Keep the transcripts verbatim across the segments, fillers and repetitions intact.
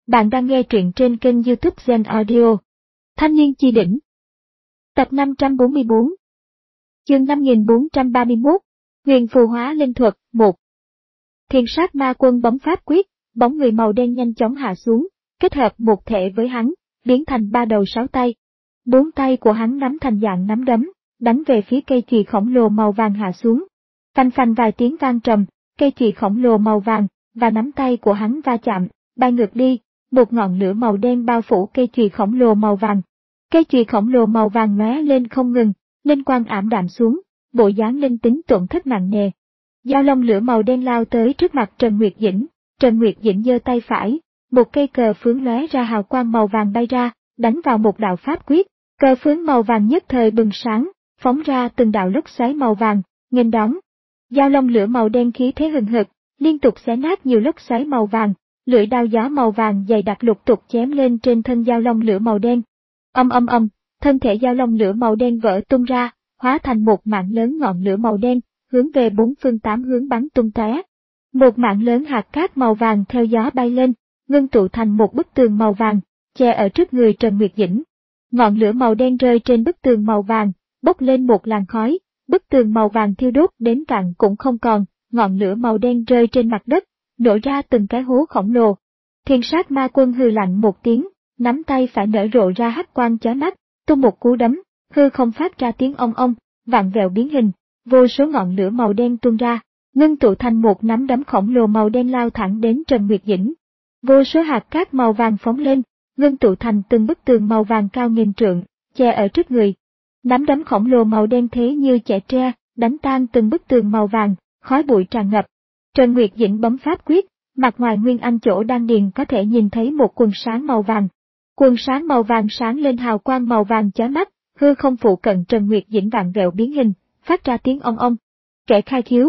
Bạn đang nghe truyện trên kênh YouTube Zen Audio. Thanh niên chi đỉnh. Tập năm trăm bốn mươi bốn. Chương năm nghìn bốn trăm ba mươi mốt. Huyền phù hóa linh thuật một. Thiền sát ma quân bấm pháp quyết, bóng người màu đen nhanh chóng hạ xuống, kết hợp một thể với hắn, biến thành ba đầu sáu tay. Bốn tay của hắn nắm thành dạng nắm đấm, đánh về phía cây chùy khổng lồ màu vàng hạ xuống. Phanh phanh vài tiếng vang trầm, cây chùy khổng lồ màu vàng và nắm tay của hắn va chạm, bay ngược đi. Một ngọn lửa màu đen bao phủ cây chùy khổng lồ màu vàng. Cây chùy khổng lồ màu vàng lóe lên không ngừng, linh quang ảm đạm xuống, bộ dáng linh tính tổn thất nặng nề. Dao long lửa màu đen lao tới trước mặt Trần Nguyệt Dĩnh, Trần Nguyệt Dĩnh giơ tay phải, một cây cờ phướng lóe ra hào quang màu vàng bay ra, đánh vào một đạo pháp quyết, cờ phướng màu vàng nhất thời bừng sáng, phóng ra từng đạo lốc xoáy màu vàng, nghênh đón. Dao long lửa màu đen khí thế hừng hực, liên tục xé nát nhiều lốc xoáy màu vàng. Lưỡi đao gió màu vàng dày đặc lục tục chém lên trên thân dao long lửa màu đen. Âm âm âm, thân thể dao long lửa màu đen vỡ tung ra, hóa thành một mạng lớn ngọn lửa màu đen, hướng về bốn phương tám hướng bắn tung tóe. Một mạng lớn hạt cát màu vàng theo gió bay lên, ngưng tụ thành một bức tường màu vàng, che ở trước người Trần Nguyệt Dĩnh. Ngọn lửa màu đen rơi trên bức tường màu vàng, bốc lên một làn khói, bức tường màu vàng thiêu đốt đến cạn cũng không còn, ngọn lửa màu đen rơi trên mặt đất, nổ ra từng cái hố khổng lồ. Thiền sát ma quân hừ lạnh một tiếng, nắm tay phải nở rộ ra hắc quang chói mắt, tung một cú đấm, hư không phát ra tiếng ong ong, vặn vẹo biến hình, vô số ngọn lửa màu đen tuôn ra, ngưng tụ thành một nắm đấm khổng lồ màu đen lao thẳng đến Trần Nguyệt Dĩnh. Vô số hạt cát màu vàng phóng lên, ngưng tụ thành từng bức tường màu vàng cao nghìn trượng, che ở trước người. Nắm đấm khổng lồ màu đen thế như chẻ tre, đánh tan từng bức tường màu vàng, khói bụi tràn ngập. Trần Nguyệt Dĩnh bấm pháp quyết, mặt ngoài Nguyên Anh chỗ đan điền có thể nhìn thấy một quần sáng màu vàng. Quần sáng màu vàng sáng lên hào quang màu vàng chói mắt, hư không phụ cận Trần Nguyệt Dĩnh vặn vẹo biến hình, phát ra tiếng ong ong. Kẻ khai khiếu.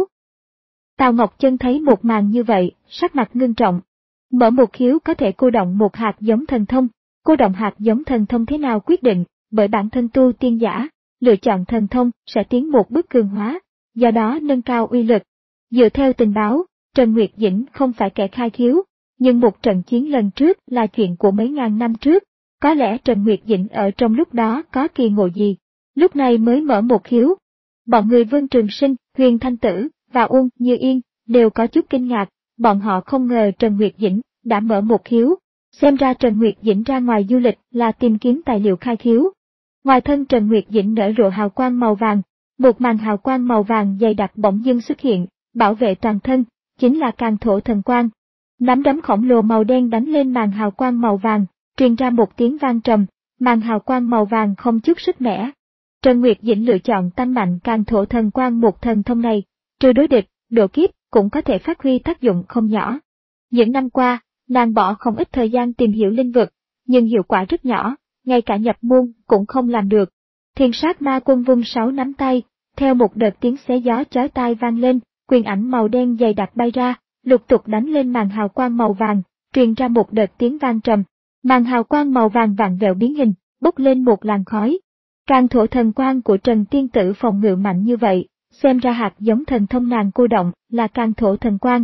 Tào Ngọc Chân thấy một màn như vậy, sắc mặt ngưng trọng. Mở một khiếu có thể cô động một hạt giống thần thông, cô động hạt giống thần thông thế nào quyết định, bởi bản thân tu tiên giả, lựa chọn thần thông sẽ tiến một bước cường hóa, do đó nâng cao uy lực. Dựa theo tình báo, Trần Nguyệt Dĩnh không phải kẻ khai khiếu, nhưng một trận chiến lần trước là chuyện của mấy ngàn năm trước, có lẽ Trần Nguyệt Dĩnh ở trong lúc đó có kỳ ngộ gì, lúc này mới mở một khiếu. Bọn người Vương Trường Sinh, Huyền Thanh Tử và Uông Như Yên đều có chút kinh ngạc, bọn họ không ngờ Trần Nguyệt Dĩnh đã mở một khiếu, xem ra Trần Nguyệt Dĩnh ra ngoài du lịch là tìm kiếm tài liệu khai khiếu. Ngoài thân Trần Nguyệt Dĩnh nở rộ hào quang màu vàng, một màn hào quang màu vàng dày đặc bỗng dưng xuất hiện, bảo vệ toàn thân, chính là Càn Thổ Thần Quang. Nắm đấm khổng lồ màu đen đánh lên màn hào quang màu vàng, truyền ra một tiếng vang trầm, màn hào quang màu vàng không chút sức mẻ. Trần Nguyệt Dĩnh lựa chọn tăng mạnh Càn Thổ Thần Quang, một thần thông này, trừ đối địch, độ kiếp cũng có thể phát huy tác dụng không nhỏ. Những năm qua, nàng bỏ không ít thời gian tìm hiểu linh vực, nhưng hiệu quả rất nhỏ, ngay cả nhập môn cũng không làm được. Thiền sát ma quân vung sáu nắm tay, theo một đợt tiếng xé gió chói tai vang lên, quyền ảnh màu đen dày đặc bay ra, lục tục đánh lên màn hào quang màu vàng, truyền ra một đợt tiếng vang trầm. Màn hào quang màu vàng vặn vẹo biến hình, bốc lên một làn khói. Càn Thổ Thần Quang của Trần Tiên Tử phòng ngự mạnh như vậy, xem ra hạt giống thần thông nàng cô động là Càn Thổ Thần Quang.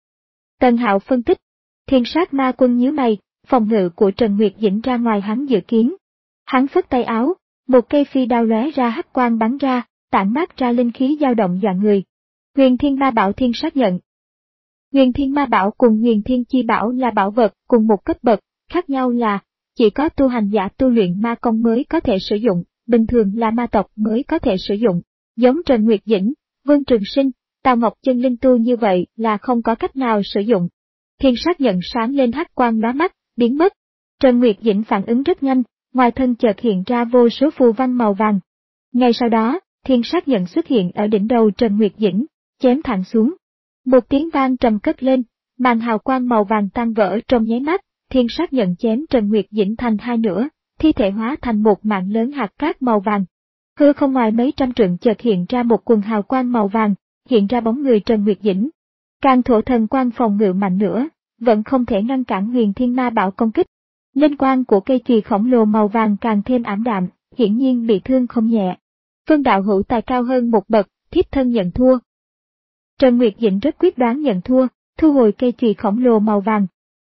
Tần Hạo phân tích, thiền sát ma quân nhíu mày, phòng ngự của Trần Nguyệt Dĩnh ra ngoài hắn dự kiến. Hắn phất tay áo, một cây phi đao lóe ra hắc quang bắn ra, tản mát ra linh khí dao động dọa người. Huyền Thiên Ma Bảo Thiên xác nhận. Huyền Thiên Ma Bảo cùng Huyền Thiên Chi Bảo là bảo vật cùng một cấp bậc, khác nhau là chỉ có tu hành giả tu luyện ma công mới có thể sử dụng, bình thường là ma tộc mới có thể sử dụng. Giống Trần Nguyệt Dĩnh, Vương Trường Sinh, Tào Ngọc Chân linh tu như vậy là không có cách nào sử dụng. Thiên xác nhận sáng lên hắc quang lóa mắt, biến mất. Trần Nguyệt Dĩnh phản ứng rất nhanh, ngoài thân chợt hiện ra vô số phù văn màu vàng. Ngay sau đó, thiên xác nhận xuất hiện ở đỉnh đầu Trần Nguyệt Dĩnh, chém thẳng xuống. Một tiếng vang trầm cất lên, màn hào quang màu vàng tan vỡ trong nháy mắt, thiên xác nhận chém Trần Nguyệt Dĩnh thành hai nửa, thi thể hóa thành một mạng lớn hạt cát màu vàng. Hư không ngoài mấy trăm trượng chợt hiện ra một quần hào quang màu vàng, hiện ra bóng người Trần Nguyệt Dĩnh. Càn Thổ Thần Quang phòng ngự mạnh nữa, vẫn không thể ngăn cản Huyền Thiên Ma Bảo công kích. Linh quang của cây chùy khổng lồ màu vàng càng thêm ảm đạm, hiển nhiên bị thương không nhẹ. Phương đạo hữu tài cao hơn một bậc, thiếp thân nhận thua. Trần Nguyệt Dĩnh rất quyết đoán nhận thua, thu hồi cây chùy khổng lồ màu vàng.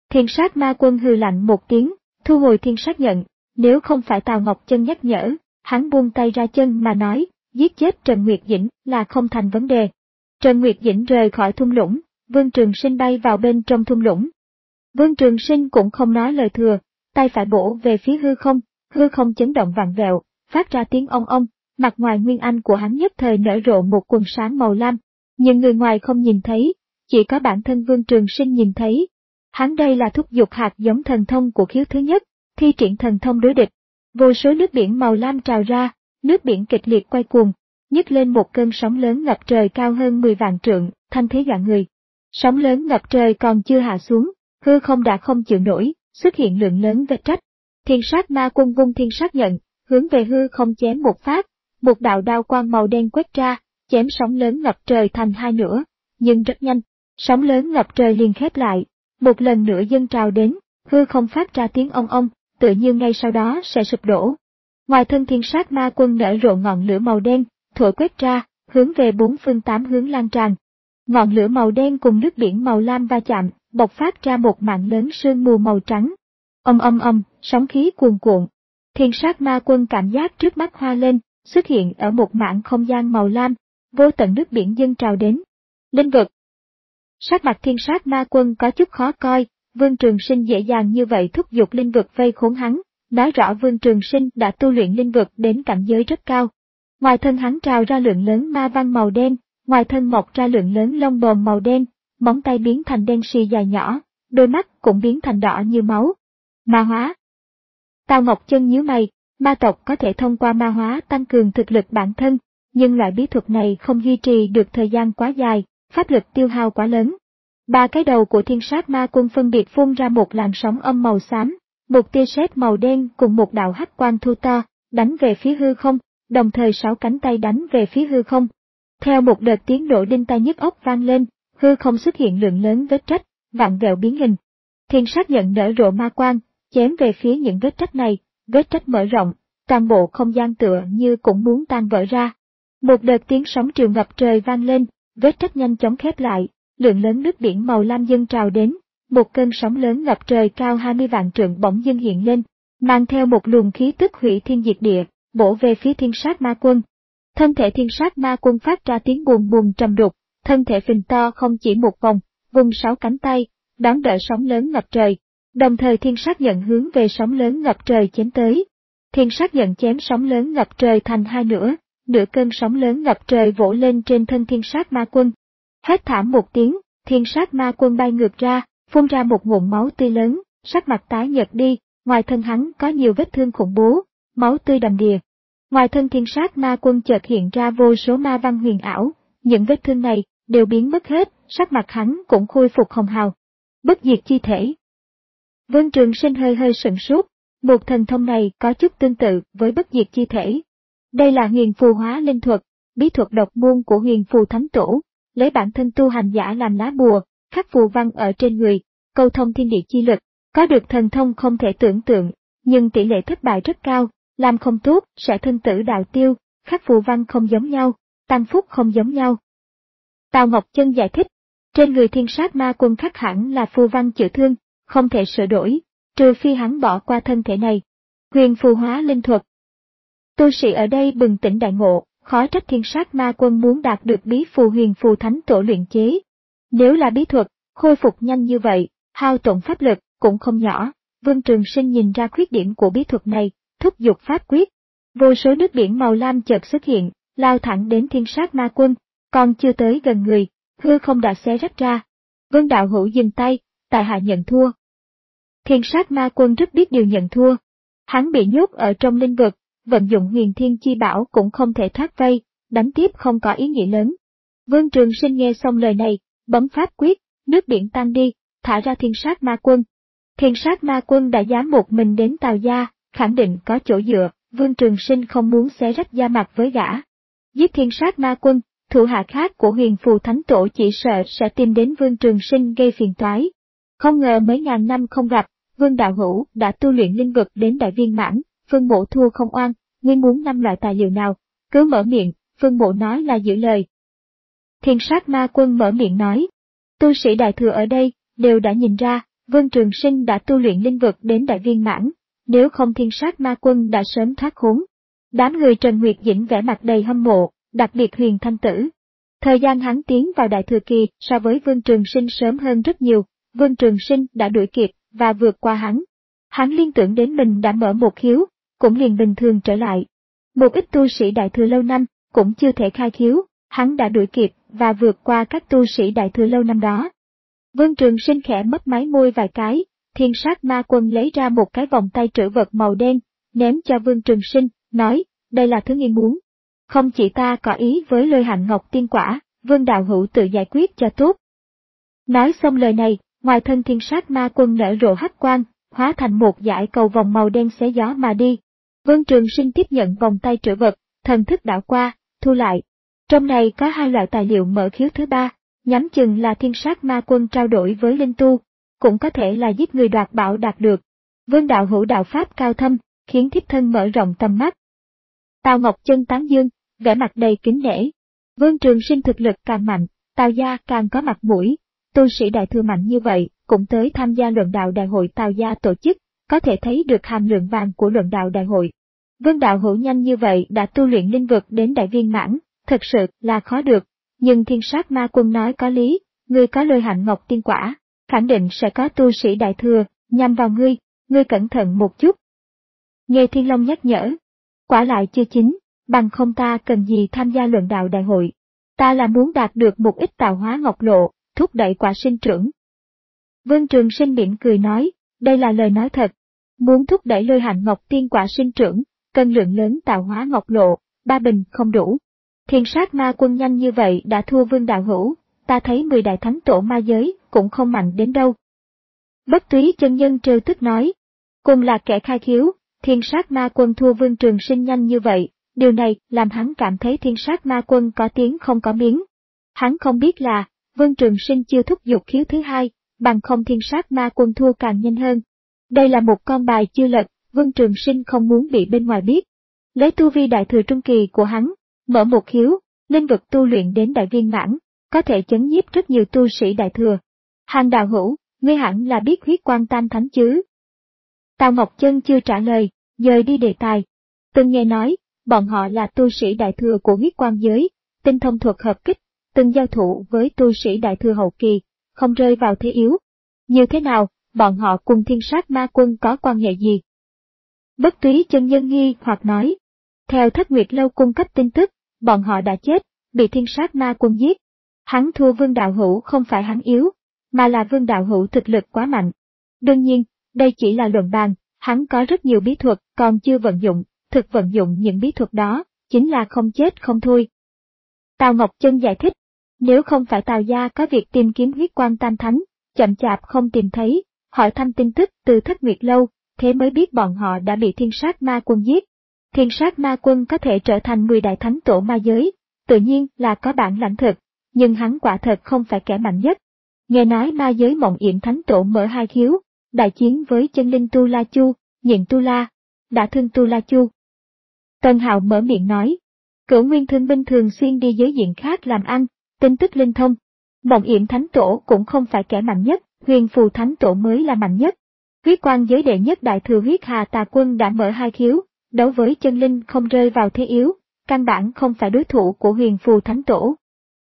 Thiên sát ma quân hừ lạnh một tiếng, thu hồi thiên sát nhận, nếu không phải Tào Ngọc Chân nhắc nhở, hắn buông tay ra chân mà nói, giết chết Trần Nguyệt Dĩnh là không thành vấn đề. Trần Nguyệt Dĩnh rời khỏi thung lũng, Vương Trường Sinh bay vào bên trong thung lũng. Vương Trường Sinh cũng không nói lời thừa, tay phải bổ về phía hư không, hư không chấn động vặn vẹo, phát ra tiếng ong ong, mặt ngoài nguyên anh của hắn nhất thời nở rộ một quần sáng màu lam, nhưng người ngoài không nhìn thấy, chỉ có bản thân Vương Trường Sinh nhìn thấy. Hắn đây là thúc giục hạt giống thần thông của khiếu thứ nhất, thi triển thần thông đối địch. Vô số nước biển màu lam trào ra, nước biển kịch liệt quay cuồng, nhấc lên một cơn sóng lớn ngập trời cao hơn mười vạn trượng, thanh thế dọa người. Sóng lớn ngập trời còn chưa hạ xuống, hư không đã không chịu nổi, xuất hiện lượng lớn vết rách. Thiên sát ma quân vung thiên sát nhận, hướng về hư không chém một phát, một đạo đao quang màu đen quét ra, chém sóng lớn ngập trời thành hai nửa, nhưng rất nhanh, sóng lớn ngập trời liền khép lại, một lần nữa dâng trào đến, hư không phát ra tiếng ong ong, tự như ngay sau đó sẽ sụp đổ. Ngoài thân thiên sát ma quân nở rộ ngọn lửa màu đen, thổi quét ra, hướng về bốn phương tám hướng lan tràn. Ngọn lửa màu đen cùng nước biển màu lam va chạm, bộc phát ra một mảng lớn sương mù màu trắng. Ầm ầm ầm, sóng khí cuồn cuộn. Thiên sát ma quân cảm giác trước mắt hoa lên, xuất hiện ở một mảng không gian màu lam, vô tận nước biển dâng trào đến. Linh vực. Sắc mặt thiên sát ma quân có chút khó coi, Vương Trường Sinh dễ dàng như vậy thúc giục linh vực vây khốn hắn, nói rõ Vương Trường Sinh đã tu luyện linh vực đến cảnh giới rất cao. Ngoài thân hắn trào ra lượng lớn ma văn màu đen, ngoài thân mọc ra lượng lớn lông bồm màu đen, móng tay biến thành đen xì dài nhỏ, đôi mắt cũng biến thành đỏ như máu. Ma hóa. Tào Ngọc Chân nhíu mày, ma tộc có thể thông qua ma hóa tăng cường thực lực bản thân, nhưng loại bí thuật này không duy trì được thời gian quá dài, pháp lực tiêu hao quá lớn. Ba cái đầu của thiên sát ma quân phân biệt phun ra một làn sóng âm màu xám, một tia sét màu đen cùng một đạo hắc quang thu to, đánh về phía hư không, đồng thời sáu cánh tay đánh về phía hư không. Theo một đợt tiếng nổ đinh tai nhức óc vang lên, hư không xuất hiện lượng lớn vết rách, vặn vẹo biến hình. Thiên sát nhận nở rộ ma quang, chém về phía những vết rách này, vết rách mở rộng, toàn bộ không gian tựa như cũng muốn tan vỡ ra. Một đợt tiếng sóng triều ngập trời vang lên, vết rách nhanh chóng khép lại, lượng lớn nước biển màu lam dâng trào đến, một cơn sóng lớn ngập trời cao hai mươi vạn trượng bỗng dưng hiện lên, mang theo một luồng khí tức hủy thiên diệt địa, bổ về phía thiên sát ma quân. Thân thể thiên sát ma quân phát ra tiếng buồn buồn trầm đục, thân thể phình to không chỉ một vòng, vùng sáu cánh tay, đón đỡ sóng lớn ngập trời. Đồng thời thiên sát nhận hướng về sóng lớn ngập trời chém tới. Thiên sát nhận chém sóng lớn ngập trời thành hai nửa, nửa cơn sóng lớn ngập trời vỗ lên trên thân thiên sát ma quân. Hét thảm một tiếng, thiên sát ma quân bay ngược ra, phun ra một ngụm máu tươi lớn, sắc mặt tái nhợt đi, ngoài thân hắn có nhiều vết thương khủng bố, máu tươi đầm đìa. Ngoài thân thiên sát ma quân chợt hiện ra vô số ma văn huyền ảo, những vết thương này đều biến mất hết, sắc mặt hắn cũng khôi phục hồng hào. Bất diệt chi thể. Vương Trường Sinh hơi hơi sửng sốt, một thần thông này có chút tương tự với bất diệt chi thể. Đây là huyền phù hóa linh thuật, bí thuật độc môn của huyền phù thánh tổ, lấy bản thân tu hành giả làm lá bùa, khắc phù văn ở trên người, câu thông thiên địa chi lực, có được thần thông không thể tưởng tượng, nhưng tỷ lệ thất bại rất cao, làm không tốt sẽ thân tử đạo tiêu, khắc phù văn không giống nhau, tăng phúc không giống nhau. Tào Ngọc Chân giải thích, trên người thiên sát ma quân khắc hẳn là phù văn chữa thương, không thể sửa đổi, trừ phi hắn bỏ qua thân thể này. Huyền phù hóa linh thuật. Tu sĩ ở đây bừng tỉnh đại ngộ, khó trách thiên sát ma quân muốn đạt được bí phù huyền phù thánh tổ luyện chế. Nếu là bí thuật, khôi phục nhanh như vậy, hao tổn pháp lực cũng không nhỏ. Vương Trường Sinh nhìn ra khuyết điểm của bí thuật này, thúc giục pháp quyết. Vô số nước biển màu lam chợt xuất hiện, lao thẳng đến thiên sát ma quân, còn chưa tới gần người, hư không đã xé rách ra. Vương đạo hữu dừng tay, tại hạ nhận thua. Thiên sát ma quân rất biết điều nhận thua. Hắn bị nhốt ở trong linh vực, vận dụng huyền thiên chi bảo cũng không thể thoát vây, đánh tiếp không có ý nghĩa lớn. Vương Trường Sinh nghe xong lời này, bấm pháp quyết, nước biển tan đi, thả ra thiên sát ma quân. Thiên sát ma quân đã dám một mình đến Tào gia, khẳng định có chỗ dựa, Vương Trường Sinh không muốn xé rách da mặt với gã. Giết thiên sát ma quân, thủ hạ khác của huyền phù thánh tổ chỉ sợ sẽ tìm đến Vương Trường Sinh gây phiền toái. Không ngờ mấy ngàn năm không gặp, Vương đạo hữu đã tu luyện linh vực đến đại viên mãn, Vương mộ thua không oan, ngươi muốn năm loại tài liệu nào, cứ mở miệng, Vương mộ nói là giữ lời. Thiên sát ma quân mở miệng nói, tu sĩ đại thừa ở đây đều đã nhìn ra, Vương Trường Sinh đã tu luyện linh vực đến đại viên mãn, nếu không thiên sát ma quân đã sớm thoát khốn. Đám người Trần Nguyệt Dĩnh vẻ mặt đầy hâm mộ, đặc biệt Huyền Thanh Tử. Thời gian hắn tiến vào đại thừa kỳ so với Vương Trường Sinh sớm hơn rất nhiều, Vương Trường Sinh đã đuổi kịp và vượt qua hắn. Hắn liên tưởng đến mình đã mở một khiếu, cũng liền bình thường trở lại. Một ít tu sĩ đại thừa lâu năm cũng chưa thể khai khiếu, hắn đã đuổi kịp và vượt qua các tu sĩ đại thừa lâu năm đó. Vương Trường Sinh khẽ mấp máy môi vài cái, thiên sát ma quân lấy ra một cái vòng tay trữ vật màu đen, ném cho Vương Trường Sinh, nói, đây là thứ ngươi muốn. Không chỉ ta có ý với Lôi Hạnh Ngọc tiên quả, Vương đạo hữu tự giải quyết cho tốt. Nói xong lời này, ngoài thân thiên sát ma quân nở rộ hắc quang, hóa thành một dải cầu vòng màu đen xé gió mà đi. Vương Trường Sinh tiếp nhận vòng tay trữ vật, thần thức đảo qua, thu lại. Trong này có hai loại tài liệu mở khiếu thứ ba, nhắm chừng là thiên sát ma quân trao đổi với linh tu, cũng có thể là giết người đoạt bảo đạt được. Vương đạo hữu đạo pháp cao thâm, khiến thiếp thân mở rộng tầm mắt. Tào Ngọc Chân tán dương, vẻ mặt đầy kính nể. Vương Trường Sinh thực lực càng mạnh, Tào gia càng có mặt mũi, tu sĩ đại thừa mạnh như vậy, cũng tới tham gia luận đạo đại hội Tào gia tổ chức, có thể thấy được hàm lượng vàng của luận đạo đại hội. Vương đạo hữu nhanh như vậy đã tu luyện linh vực đến đại viên mãn, thật sự là khó được, nhưng thiên sát ma quân nói có lý, ngươi có Lôi Hạnh Ngọc tiên quả, khẳng định sẽ có tu sĩ đại thừa, nhằm vào ngươi, ngươi cẩn thận một chút. Nghe Thiên Long nhắc nhở, quả lại chưa chín, bằng không ta cần gì tham gia luận đạo đại hội, ta là muốn đạt được một ít tạo hóa ngọc lộ, thúc đẩy quả sinh trưởng. Vương Trường Sinh mỉm cười nói, đây là lời nói thật, muốn thúc đẩy Lôi Hạnh Ngọc tiên quả sinh trưởng, cần lượng lớn tạo hóa ngọc lộ, ba bình không đủ. Thiên sát ma quân nhanh như vậy đã thua Vương đạo hữu, ta thấy mười đại thánh tổ ma giới cũng không mạnh đến đâu. Bất Túy chân nhân trêu tức nói, cùng là kẻ khai khiếu, thiên sát ma quân thua Vương Trường Sinh nhanh như vậy, điều này làm hắn cảm thấy thiên sát ma quân có tiếng không có miếng. Hắn không biết là, Vương Trường Sinh chưa thúc giục khiếu thứ hai, bằng không thiên sát ma quân thua càng nhanh hơn. Đây là một con bài chưa lật, Vương Trường Sinh không muốn bị bên ngoài biết. Lấy tu vi đại thừa trung kỳ của hắn, mở một khiếu, linh vực tu luyện đến đại viên mãn, có thể chấn nhiếp rất nhiều tu sĩ đại thừa. Hàng đạo hữu, ngươi hẳn là biết huyết quang tam thánh chứ? Tào Ngọc Chân chưa trả lời, dời đi đề tài. Từng nghe nói, bọn họ là tu sĩ đại thừa của huyết quang giới, tinh thông thuật hợp kích, từng giao thủ với tu sĩ đại thừa hậu kỳ, không rơi vào thế yếu. Như thế nào, bọn họ cùng thiên sát ma quân có quan hệ gì? Bất Túy chân nhân nghi hoặc nói, theo Thất Nguyệt Lâu cung cấp tin tức, bọn họ đã chết, bị thiên sát ma quân giết. Hắn thua Vương đạo hữu không phải hắn yếu, mà là Vương đạo hữu thực lực quá mạnh. Đương nhiên, đây chỉ là luận bàn, hắn có rất nhiều bí thuật còn chưa vận dụng, thực vận dụng những bí thuật đó, chính là không chết không thôi. Tào Ngọc Chân giải thích, nếu không phải Tào gia có việc tìm kiếm huyết quang tam thánh, chậm chạp không tìm thấy, hỏi thăm tin tức từ Thất Nguyệt Lâu, thế mới biết bọn họ đã bị thiên sát ma quân giết. Thiên sát ma quân có thể trở thành mười đại thánh tổ ma giới, tự nhiên là có bản lãnh thực, nhưng hắn quả thật không phải kẻ mạnh nhất. Nghe nói ma giới Mộng Yểm thánh tổ mở hai khiếu, đại chiến với chân linh Tu La Chu, Nhịn Tu La, đã thương Tu La Chu. Tân Hạo mở miệng nói, Cửu Nguyên Thương binh thường xuyên đi giới diện khác làm ăn, tin tức linh thông. Mộng Yểm thánh tổ cũng không phải kẻ mạnh nhất, Huyền Phù thánh tổ mới là mạnh nhất. Huyết quang giới đệ nhất đại thừa huyết hà tà quân đã mở hai khiếu, đấu với chân linh không rơi vào thế yếu, căn bản không phải đối thủ của Huyền Phù thánh tổ.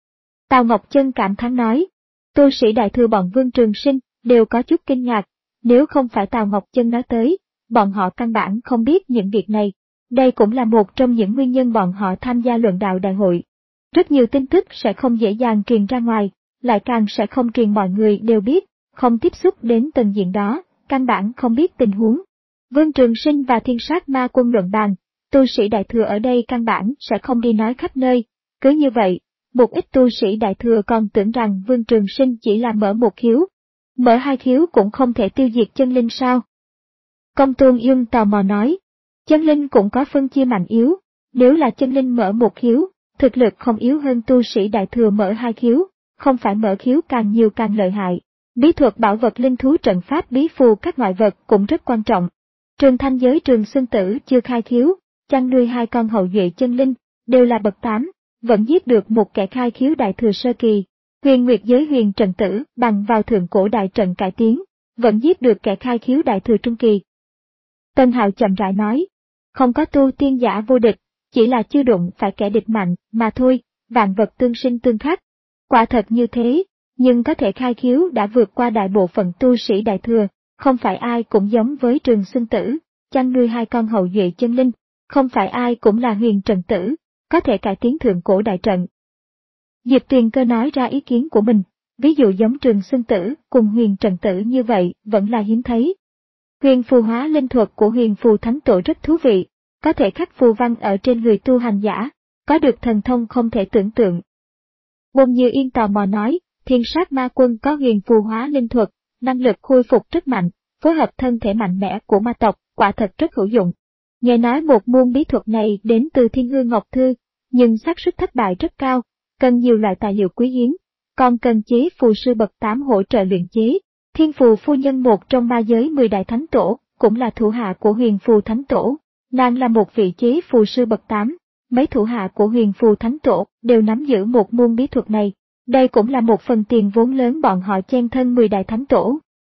Tào Ngọc Chân cảm thán nói, tu sĩ đại thừa bọn Vương Trường Sinh đều có chút kinh ngạc, nếu không phải Tào Ngọc Chân nói tới, bọn họ căn bản không biết những việc này. Đây cũng là một trong những nguyên nhân bọn họ tham gia luận đạo đại hội. Rất nhiều tin tức sẽ không dễ dàng truyền ra ngoài, lại càng sẽ không truyền mọi người đều biết, không tiếp xúc đến tầng diện đó, căn bản không biết tình huống. Vương Trường Sinh và thiên sát ma quân luận bàn, tu sĩ đại thừa ở đây căn bản sẽ không đi nói khắp nơi, cứ như vậy, một ít tu sĩ đại thừa còn tưởng rằng Vương Trường Sinh chỉ là mở một khiếu. Mở hai khiếu cũng không thể tiêu diệt chân linh sao? Công Tôn Dương tò mò nói, chân linh cũng có phân chia mạnh yếu, nếu là chân linh mở một khiếu, thực lực không yếu hơn tu sĩ đại thừa mở hai khiếu, không phải mở khiếu càng nhiều càng lợi hại. Bí thuật bảo vật linh thú trận pháp bí phù các ngoại vật cũng rất quan trọng. Trường Thanh giới Trường Xuân Tử chưa khai khiếu, chăn nuôi hai con hậu duệ chân linh, đều là bậc tám, vẫn giết được một kẻ khai khiếu đại thừa sơ kỳ. Huyền Nguyệt giới Huyền Trần Tử bằng vào thượng cổ đại trận cải tiến, vẫn giết được kẻ khai khiếu đại thừa trung kỳ. Tân Hạo chậm rãi nói, không có tu tiên giả vô địch, chỉ là chưa đụng phải kẻ địch mạnh mà thôi, vạn vật tương sinh tương khắc. Quả thật như thế, nhưng có thể khai khiếu đã vượt qua đại bộ phận tu sĩ đại thừa, không phải ai cũng giống với Trường Xuân Tử, chăn nuôi hai con hậu duệ chân linh, không phải ai cũng là Huyền Trần Tử, có thể cải tiến thượng cổ đại trận. Diệp Tuyền Cơ nói ra ý kiến của mình, ví dụ giống Trường Xuân Tử cùng Huyền Trần Tử như vậy vẫn là hiếm thấy. Huyền phù hóa linh thuật của Huyền Phù Thánh Tổ rất thú vị, có thể khắc phù văn ở trên người tu hành giả, có được thần thông không thể tưởng tượng. Bồn Như Yên tò mò nói, Thiên Sát Ma Quân có huyền phù hóa linh thuật, năng lực khôi phục rất mạnh, phối hợp thân thể mạnh mẽ của ma tộc, quả thật rất hữu dụng. Nghe nói một môn bí thuật này đến từ Thiên Hương Ngọc Thư, nhưng xác suất thất bại rất cao, cần nhiều loại tài liệu quý hiếm, còn cần chế phù sư bậc tám hỗ trợ luyện chế. Thiên Phù phu nhân một trong ma giới mười đại thánh tổ, cũng là thủ hạ của Huyền Phù Thánh Tổ, nàng là một vị chế phù sư bậc tám, mấy thủ hạ của Huyền Phù Thánh Tổ đều nắm giữ một môn bí thuật này, đây cũng là một phần tiền vốn lớn bọn họ chen thân mười đại thánh tổ.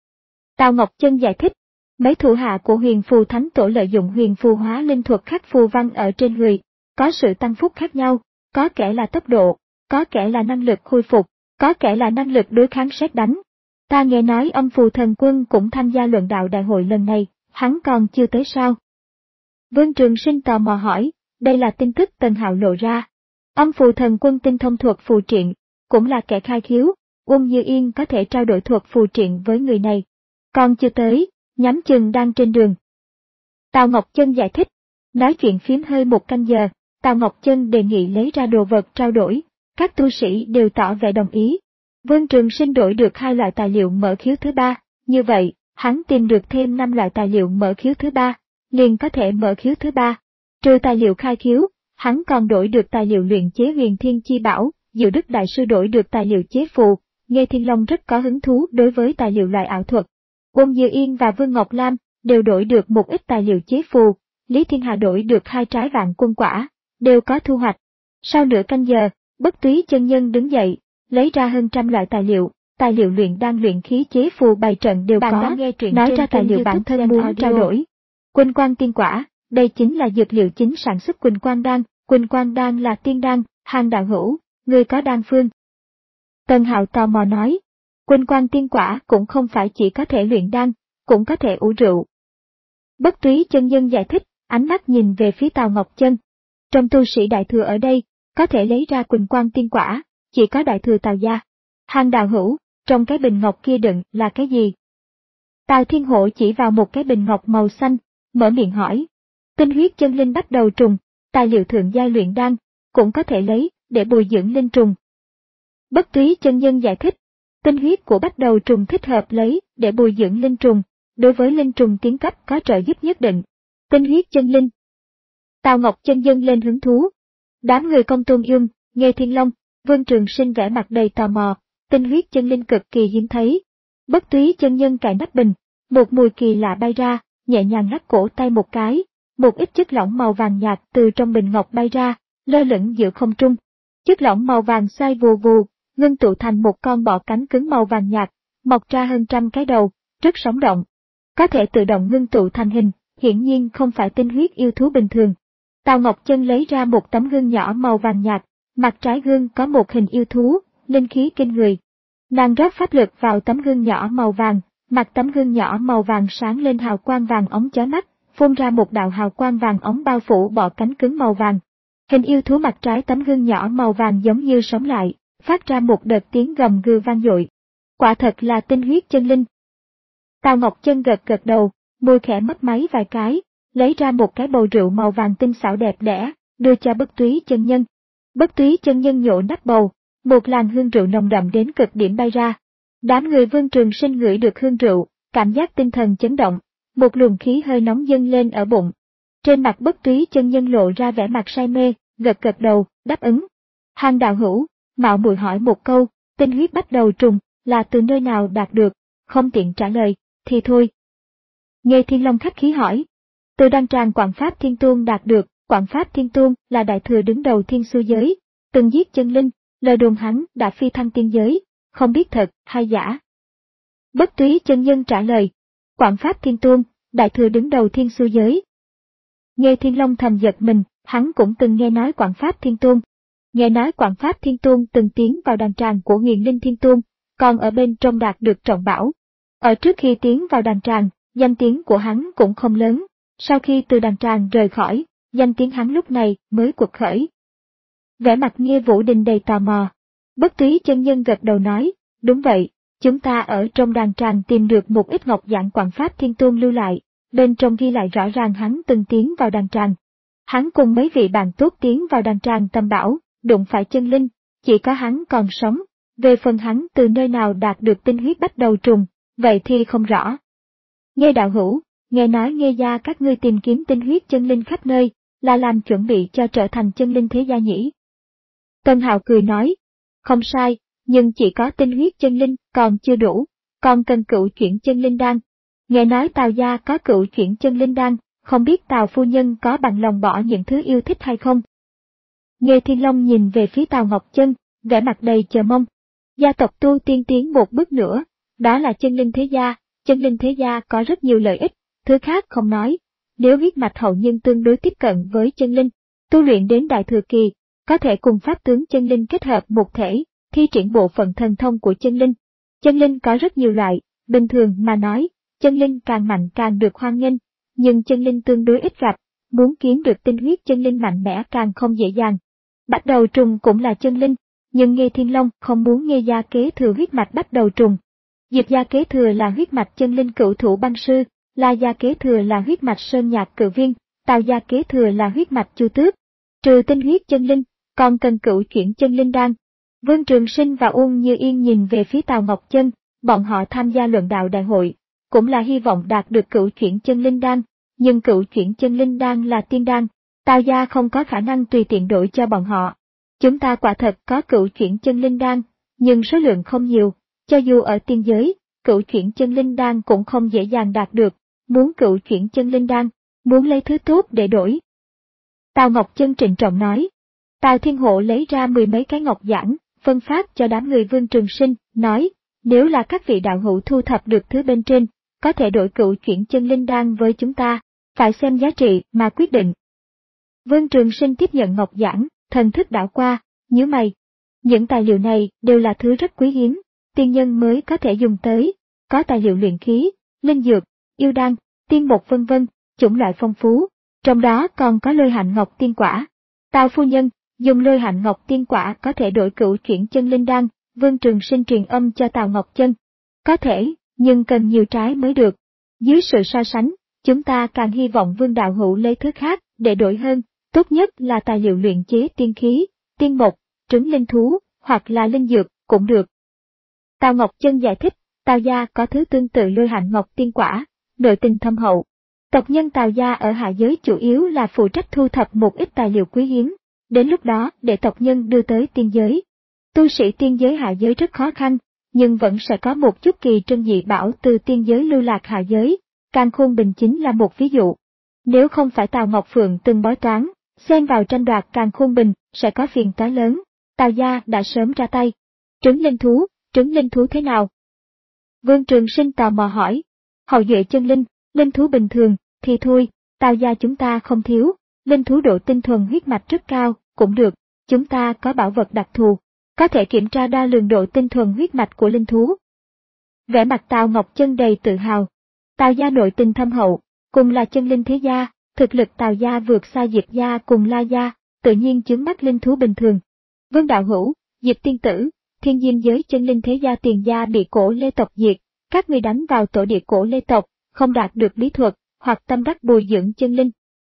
Tào Ngọc Chân giải thích, mấy thủ hạ của Huyền Phù Thánh Tổ lợi dụng huyền phù hóa linh thuật khắc phù văn ở trên người, có sự tăng phúc khác nhau, có kẻ là tốc độ, có kẻ là năng lực khôi phục, có kẻ là năng lực đối kháng sét đánh. Ta nghe nói Âm Phù Thần Quân cũng tham gia luận đạo đại hội lần này, hắn còn chưa tới sao? Vương Trường Sinh tò mò hỏi, đây là tin tức Tần Hạo lộ ra. Âm Phù Thần Quân tinh thông thuật phù triện, cũng là kẻ khai khiếu, Uông Như Yên có thể trao đổi thuật phù triện với người này. Còn chưa tới, nhắm chừng đang trên đường. Tào Ngọc Chân giải thích, nói chuyện phím hơi một canh giờ, Tào Ngọc Chân đề nghị lấy ra đồ vật trao đổi, các tu sĩ đều tỏ vẻ đồng ý. Vương Trường Sinh đổi được hai loại tài liệu mở khiếu thứ ba, như vậy, hắn tìm được thêm năm loại tài liệu mở khiếu thứ ba, liền có thể mở khiếu thứ ba. Trừ tài liệu khai khiếu, hắn còn đổi được tài liệu luyện chế huyền thiên chi bảo, Diệu Đức Đại Sư đổi được tài liệu chế phù, Nghe Thiên Long rất có hứng thú đối với tài liệu loại ảo thuật. Uông Như Yên và Vương Ngọc Lam đều đổi được một ít tài liệu chế phù, Lý Thiên Hà đổi được hai trái vạn quân quả, đều có thu hoạch. Sau nửa canh giờ, Bất Túy chân nhân đứng dậy, lấy ra hơn trăm loại tài liệu, tài liệu luyện đan luyện khí chế phù bày trận đều có, nghe truyện nói ra tài liệu bản thân muốn trao đổi. Quỳnh Quang tiên quả, đây chính là dược liệu chính sản xuất Quỳnh Quang đan, Quỳnh Quang đan là tiên đan, Hàng đạo hữu, người có đan phương. Tân Hạo tò mò nói, Quỳnh Quang tiên quả cũng không phải chỉ có thể luyện đan, cũng có thể ủ rượu. Bất Túy chân nhân giải thích, ánh mắt nhìn về phía Tào Ngọc Chân. Trong tu sĩ đại thừa ở đây, có thể lấy ra Quỳnh Quang tiên quả, chỉ có đại thừa Tào gia. Hàng đạo hữu, trong cái bình ngọc kia đựng là cái gì? Tào Thiên Hổ chỉ vào một cái bình ngọc màu xanh, mở miệng hỏi. Tinh huyết chân linh bắt đầu trùng, tài liệu thượng giai luyện đan, cũng có thể lấy, để bồi dưỡng linh trùng. Bất Túy chân nhân giải thích, tinh huyết của bắt đầu trùng thích hợp lấy, để bồi dưỡng linh trùng, đối với linh trùng tiến cấp có trợ giúp nhất định. Tinh huyết chân linh. Tào Ngọc chân nhân lên hứng thú. Đám người Công Tôn Dung, Nghe Thiên Long, Vương Trường Sinh vẻ mặt đầy tò mò, tinh huyết chân linh cực kỳ hiếm thấy. Bất Túy chân nhân cài nắp bình, một mùi kỳ lạ bay ra, nhẹ nhàng lắc cổ tay một cái, một ít chất lỏng màu vàng nhạt từ trong bình ngọc bay ra, lơ lửng giữa không trung. Chất lỏng màu vàng xoay vù vù, ngưng tụ thành một con bọ cánh cứng màu vàng nhạt, mọc ra hơn trăm cái đầu, rất sống động. Có thể tự động ngưng tụ thành hình, hiển nhiên không phải tinh huyết yêu thú bình thường. Tào Ngọc Chân lấy ra một tấm gương nhỏ màu vàng nhạt, mặt trái gương có một hình yêu thú, linh khí kinh người. Nàng rót pháp lực vào tấm gương nhỏ màu vàng, mặt tấm gương nhỏ màu vàng sáng lên hào quang vàng óng chói mắt, phun ra một đạo hào quang vàng óng bao phủ bọ cánh cứng màu vàng. Hình yêu thú mặt trái tấm gương nhỏ màu vàng giống như sống lại, phát ra một đợt tiếng gầm gừ vang dội. Quả thật là tinh huyết chân linh. Tào Ngọc Chân gật gật đầu, môi khẽ mấp máy vài cái, lấy ra một cái bầu rượu màu vàng tinh xảo đẹp đẽ, đưa cho Bất Túy chân nhân. Bất Túy chân nhân nhổ nắp bầu, một làn hương rượu nồng đậm đến cực điểm bay ra. Đám người Vương Trường Sinh ngửi được hương rượu, cảm giác tinh thần chấn động, một luồng khí hơi nóng dâng lên ở bụng. Trên mặt Bất Túy chân nhân lộ ra vẻ mặt say mê, gật gật đầu, đáp ứng. Hàng đạo hữu, mạo muội hỏi một câu, tinh huyết bắt đầu trùng, là từ nơi nào đạt được, không tiện trả lời, thì thôi. Nghe Thiên Long khách khí hỏi. Từ đan tràng Quảng Pháp Thiên Tôn đạt được, Quảng Pháp Thiên Tôn là đại thừa đứng đầu thiên su giới, từng giết chân linh, lời đồn hắn đã phi thăng tiên giới, không biết thật hay giả. Bất Túy chân nhân trả lời, Quảng Pháp Thiên Tôn, đại thừa đứng đầu thiên su giới. Nghe Thiên Long thầm giật mình, hắn cũng từng nghe nói Quảng Pháp Thiên Tôn. Nghe nói Quảng Pháp Thiên Tôn từng tiến vào đàn tràng của Huyền Linh Thiên Tôn, còn ở bên trong đạt được trọng bảo. Ở trước khi tiến vào đàn tràng, danh tiếng của hắn cũng không lớn, sau khi từ đàn tràng rời khỏi, danh tiếng hắn lúc này mới quật khởi. Vẻ mặt Nghe Vũ Đình đầy tò mò. Bất Túy chân nhân gật đầu nói, đúng vậy, chúng ta ở trong đàn tràng tìm được một ít ngọc giản Quảng Pháp Thiên Tôn lưu lại, bên trong ghi lại rõ ràng hắn từng tiến vào đàn tràng. Hắn cùng mấy vị bạn tốt tiến vào đàn tràng Tam Bảo, đụng phải chân linh, chỉ có hắn còn sống, về phần hắn từ nơi nào đạt được tinh huyết bách đầu trùng, vậy thì không rõ. Nghe đạo hữu, nghe nói Nghe gia các ngươi tìm kiếm tinh huyết chân linh khắp nơi, là làm chuẩn bị cho trở thành chân linh thế gia nhỉ? Tân Hạo cười nói, không sai, nhưng chỉ có tinh huyết chân linh còn chưa đủ, còn cần cựu chuyển chân linh đan. Nghe nói Tào gia có cựu chuyển chân linh đan, không biết Tào phu nhân có bằng lòng bỏ những thứ yêu thích hay không? Nghe Thiên Long nhìn về phía Tào Ngọc Chân, vẻ mặt đầy chờ mong. Gia tộc tu tiên tiến một bước nữa, đó là chân linh thế gia, chân linh thế gia có rất nhiều lợi ích, thứ khác không nói. Nếu huyết mạch hậu nhân tương đối tiếp cận với chân linh, tu luyện đến đại thừa kỳ, có thể cùng pháp tướng chân linh kết hợp một thể, thi triển bộ phận thần thông của chân linh. Chân linh có rất nhiều loại, bình thường mà nói, chân linh càng mạnh càng được hoan nghênh, nhưng chân linh tương đối ít gặp, muốn kiếm được tinh huyết chân linh mạnh mẽ càng không dễ dàng. Bách đầu trùng cũng là chân linh, nhưng Nghe Thiên Long không muốn Nghe gia kế thừa huyết mạch bách đầu trùng. Diệp gia kế thừa là huyết mạch chân linh cửu thủ băng sư, La gia kế thừa là huyết mạch sơn nhạc cự viên, Tào gia kế thừa là huyết mạch chu tước. Trừ tinh huyết chân linh, còn cần cửu chuyển chân linh đan. Vương Trường Sinh và Uông Như Yên nhìn về phía Tào Ngọc Chân, bọn họ tham gia luận đạo đại hội, cũng là hy vọng đạt được cửu chuyển chân linh đan, nhưng cửu chuyển chân linh đan là tiên đan, Tào gia không có khả năng tùy tiện đổi cho bọn họ. Chúng ta quả thật có cửu chuyển chân linh đan, nhưng số lượng không nhiều, cho dù ở tiên giới, cửu chuyển chân linh đan cũng không dễ dàng đạt được, muốn cửu chuyển chân linh đan, muốn lấy thứ tốt để đổi. Tào Ngọc Chân trịnh trọng nói. Tào Thiên Hộ lấy ra mười mấy cái ngọc giản, phân phát cho đám người Vương Trường Sinh, nói, nếu là các vị đạo hữu thu thập được thứ bên trên, có thể đổi cửu chuyển chân linh đan với chúng ta, phải xem giá trị mà quyết định. Vương Trường Sinh tiếp nhận ngọc giản, thần thức đảo qua, nhíu mày. Những tài liệu này đều là thứ rất quý hiếm, tiên nhân mới có thể dùng tới, có tài liệu luyện khí, linh dược, yêu đan, tiên bột vân vân, chủng loại phong phú, trong đó còn có lôi hạnh ngọc tiên quả. Tào phu nhân, dùng lôi hạnh ngọc tiên quả có thể đổi cửu chuyển chân linh đan, Vương Trường Sinh truyền âm cho Tào Ngọc Chân. Có thể, nhưng cần nhiều trái mới được. Dưới sự so sánh, chúng ta càng hy vọng Vương đạo hữu lấy thứ khác để đổi hơn, tốt nhất là tài liệu luyện chế tiên khí, tiên bột, trứng linh thú, hoặc là linh dược, cũng được. Tào Ngọc Chân giải thích, Tào gia có thứ tương tự lôi hạnh ngọc tiên quả, nội tình thâm hậu. Tộc nhân Tào gia ở hạ giới chủ yếu là phụ trách thu thập một ít tài liệu quý hiếm, đến lúc đó để tộc nhân đưa tới tiên giới. Tu sĩ tiên giới hạ giới rất khó khăn, nhưng vẫn sẽ có một chút kỳ trân dị bảo từ tiên giới lưu lạc hạ giới, Càn Khôn Bình chính là một ví dụ. Nếu không phải Tào Ngọc Phượng từng bói toán, xen vào tranh đoạt Càn Khôn Bình, sẽ có phiền toái lớn, Tào gia đã sớm ra tay. Trứng linh thú, trứng linh thú thế nào? Vương Trường Sinh tò mò hỏi. Hậu duệ chân linh, linh thú bình thường, thì thôi, Tào gia chúng ta không thiếu, linh thú độ tinh thuần huyết mạch rất cao, cũng được, chúng ta có bảo vật đặc thù, có thể kiểm tra đo lường độ tinh thuần huyết mạch của linh thú. Vẻ mặt Tào Ngọc Chân đầy tự hào. Tào gia nội tình thâm hậu, cùng là chân linh thế gia, thực lực Tào gia vượt xa Diệp gia cùng La gia, tự nhiên chướng mắt linh thú bình thường. Vương đạo hữu, Diệp tiên tử, thiên diêm giới chân linh thế gia Tiền gia bị cổ Lê tộc diệt, các ngươi đánh vào tổ địa cổ Lê tộc, không đạt được bí thuật, hoặc tâm đắc bồi dưỡng chân linh.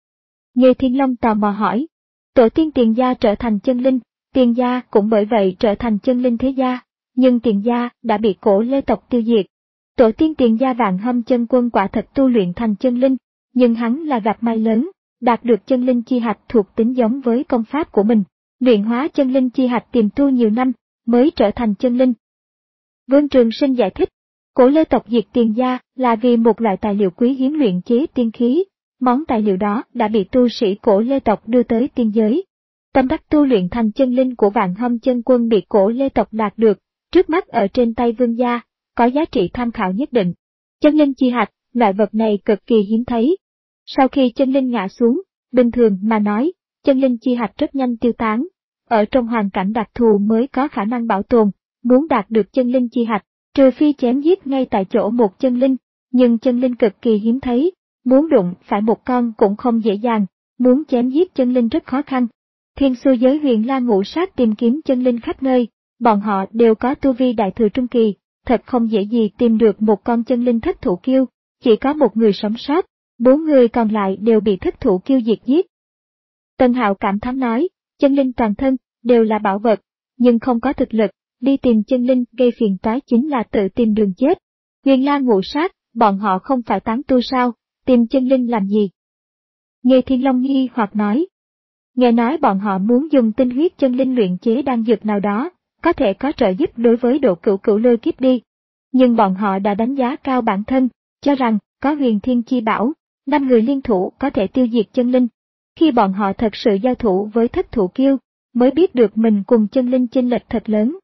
Nghe Thiên Long tò mò hỏi. Tổ tiên Tiền gia trở thành chân linh, Tiền gia cũng bởi vậy trở thành chân linh thế gia, nhưng Tiền gia đã bị cổ Lê tộc tiêu diệt. Tổ tiên Tiền gia Vạn Hâm chân quân quả thật tu luyện thành chân linh, nhưng hắn là gặp may lớn, đạt được chân linh chi hạch thuộc tính giống với công pháp của mình, luyện hóa chân linh chi hạch tiềm tu nhiều năm, mới trở thành chân linh. Vương Trường Sinh giải thích, cổ Lê tộc diệt Tiền gia là vì một loại tài liệu quý hiếm luyện chế tiên khí, món tài liệu đó đã bị tu sĩ cổ Lê tộc đưa tới tiên giới. Tâm đắc tu luyện thành chân linh của Vạn Hâm chân quân bị cổ Lê tộc đạt được, trước mắt ở trên tay vương gia, có giá trị tham khảo nhất định. Chân linh chi hạch, loại vật này cực kỳ hiếm thấy. Sau khi chân linh ngã xuống, bình thường mà nói, chân linh chi hạch rất nhanh tiêu tán. Ở trong hoàn cảnh đặc thù mới có khả năng bảo tồn, muốn đạt được chân linh chi hạch, trừ phi chém giết ngay tại chỗ một chân linh, nhưng chân linh cực kỳ hiếm thấy, muốn đụng phải một con cũng không dễ dàng, muốn chém giết chân linh rất khó khăn. Thiên Xu giới Huyền La Ngũ Sát tìm kiếm chân linh khắp nơi, bọn họ đều có tu vi đại thừa trung kỳ, thật không dễ gì tìm được một con chân linh thất thủ kiêu, chỉ có một người sống sót, bốn người còn lại đều bị thất thủ kiêu diệt giết. Tân Hạo cảm thán nói, chân linh toàn thân đều là bảo vật, nhưng không có thực lực, đi tìm chân linh gây phiền toái chính là tự tìm đường chết. Huyền La Ngũ Sát, bọn họ không phải tán tu sao, tìm chân linh làm gì? Nghe Thiên Long nghi hoặc nói. Nghe nói bọn họ muốn dùng tinh huyết chân linh luyện chế đan dược nào đó, có thể có trợ giúp đối với độ cửu cửu lôi kiếp đi. Nhưng bọn họ đã đánh giá cao bản thân, cho rằng có huyền thiên chi bảo, năm người liên thủ có thể tiêu diệt chân linh. Khi bọn họ thật sự giao thủ với thất thủ kiêu, mới biết được mình cùng chân linh chênh lệch thật lớn.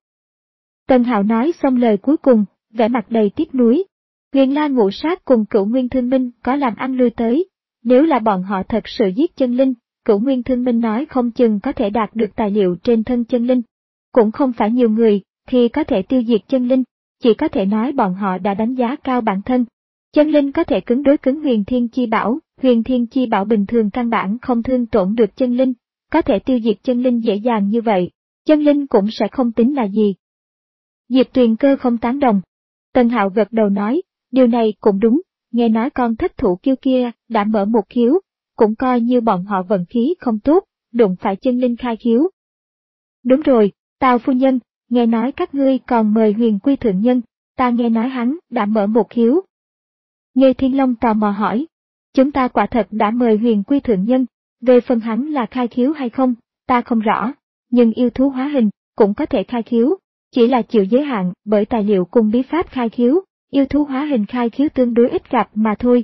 Tân Hạo nói xong lời cuối cùng, vẻ mặt đầy tiếc nuối. Huyền La Ngũ Sát cùng Cửu Nguyên Thương Minh có làm ăn lui tới, nếu là bọn họ thật sự giết chân linh, Cửu Nguyên Thương Minh nói không chừng có thể đạt được tài liệu trên thân chân linh. Cũng không phải nhiều người, thì có thể tiêu diệt chân linh, chỉ có thể nói bọn họ đã đánh giá cao bản thân. Chân linh có thể cứng đối cứng huyền thiên chi bảo, huyền thiên chi bảo bình thường căn bản không thương tổn được chân linh, có thể tiêu diệt chân linh dễ dàng như vậy, chân linh cũng sẽ không tính là gì. Diệp Tuyền Cơ không tán đồng. Tân Hạo gật đầu nói, điều này cũng đúng, nghe nói con thất thủ kiêu kia đã mở một khiếu, cũng coi như bọn họ vận khí không tốt, đụng phải chân linh khai khiếu. Đúng rồi, Tào phu nhân, nghe nói các ngươi còn mời Huyền Quy thượng nhân, ta nghe nói hắn đã mở một khiếu. Nghe Thiên Long tò mò hỏi, chúng ta quả thật đã mời Huyền Quy thượng nhân, về phần hắn là khai khiếu hay không, ta không rõ, nhưng yêu thú hóa hình cũng có thể khai khiếu, chỉ là chịu giới hạn bởi tài liệu cùng bí pháp khai khiếu, yêu thú hóa hình khai khiếu tương đối ít gặp mà thôi.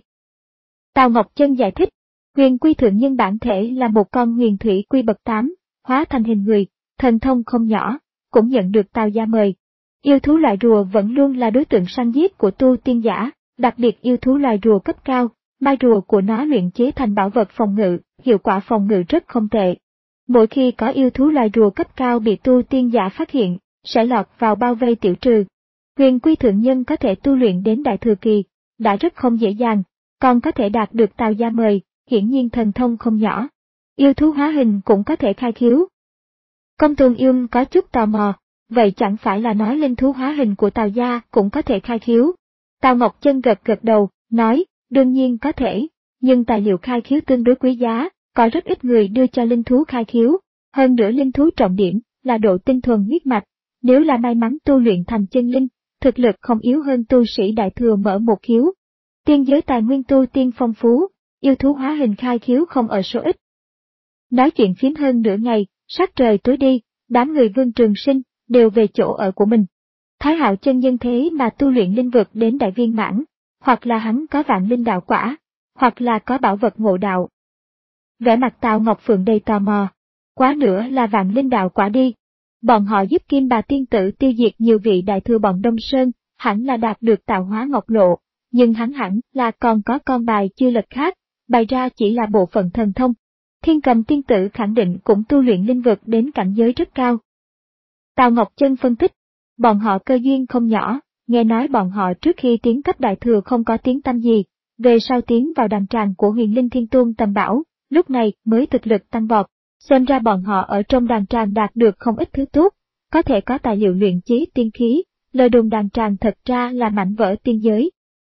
Tào Ngọc Chân giải thích, Huyền Quy thượng nhân bản thể là một con huyền thủy quy bậc tám, hóa thành hình người, thần thông không nhỏ, cũng nhận được Tào gia mời. Yêu thú loại rùa vẫn luôn là đối tượng săn giết của tu tiên giả, đặc biệt yêu thú loài rùa cấp cao, mai rùa của nó luyện chế thành bảo vật phòng ngự, hiệu quả phòng ngự rất không tệ. Mỗi khi có yêu thú loài rùa cấp cao bị tu tiên giả phát hiện, sẽ lọt vào bao vây tiểu trừ. Huyền Quy thượng nhân có thể tu luyện đến đại thừa kỳ, đã rất không dễ dàng, còn có thể đạt được Tào gia mời, hiển nhiên thần thông không nhỏ. Yêu thú hóa hình cũng có thể khai khiếu. Công Tôn Yum có chút tò mò, vậy chẳng phải là nói linh thú hóa hình của Tào gia cũng có thể khai khiếu? Tào Ngọc Chân gật gật đầu, nói, đương nhiên có thể, nhưng tài liệu khai khiếu tương đối quý giá, có rất ít người đưa cho linh thú khai khiếu, hơn nữa linh thú trọng điểm là độ tinh thuần huyết mạch, nếu là may mắn tu luyện thành chân linh, thực lực không yếu hơn tu sĩ đại thừa mở một khiếu. Tiên giới tài nguyên tu tiên phong phú, yêu thú hóa hình khai khiếu không ở số ít. Nói chuyện phím hơn nửa ngày, sắc trời tối đi, đám người Vương Trường Sinh đều về chỗ ở của mình. Thái Hạo chân nhân thế mà tu luyện linh vực đến đại viên mãn, hoặc là hắn có vạn linh đạo quả, hoặc là có bảo vật ngộ đạo. Vẻ mặt Tào Ngọc Phượng đầy tò mò, quá nữa là vạn linh đạo quả đi. Bọn họ giúp Kim Bà tiên tử tiêu diệt nhiều vị đại thừa bọn Đông Sơn, hẳn là đạt được tạo hóa ngọc lộ, nhưng hắn hẳn là còn có con bài chưa lật khác, bày ra chỉ là bộ phận thần thông. Thiên Cầm tiên tử khẳng định cũng tu luyện linh vực đến cảnh giới rất cao. Tào Ngọc Chân phân tích, bọn họ cơ duyên không nhỏ, nghe nói bọn họ trước khi tiến cấp đại thừa không có tiếng tăm gì, về sau tiến vào đàn tràng của Huyền Linh Thiên Tôn tầm bảo, lúc này mới thực lực tăng vọt. Xem ra bọn họ ở trong đàn tràng đạt được không ít thứ tốt, có thể có tài liệu luyện chế tiên khí, lời đồn đàn tràng thật ra là mảnh vỡ tiên giới.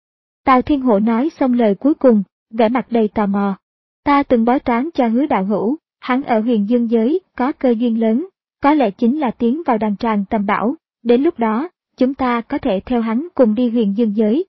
Tào Thiên Hổ nói xong lời cuối cùng, vẻ mặt đầy tò mò. Ta từng bói toán cho Hứa đạo hữu, hắn ở Huyền Dương giới có cơ duyên lớn, có lẽ chính là tiến vào đàn tràng tầm bảo, đến lúc đó, chúng ta có thể theo hắn cùng đi Huyền Dương giới.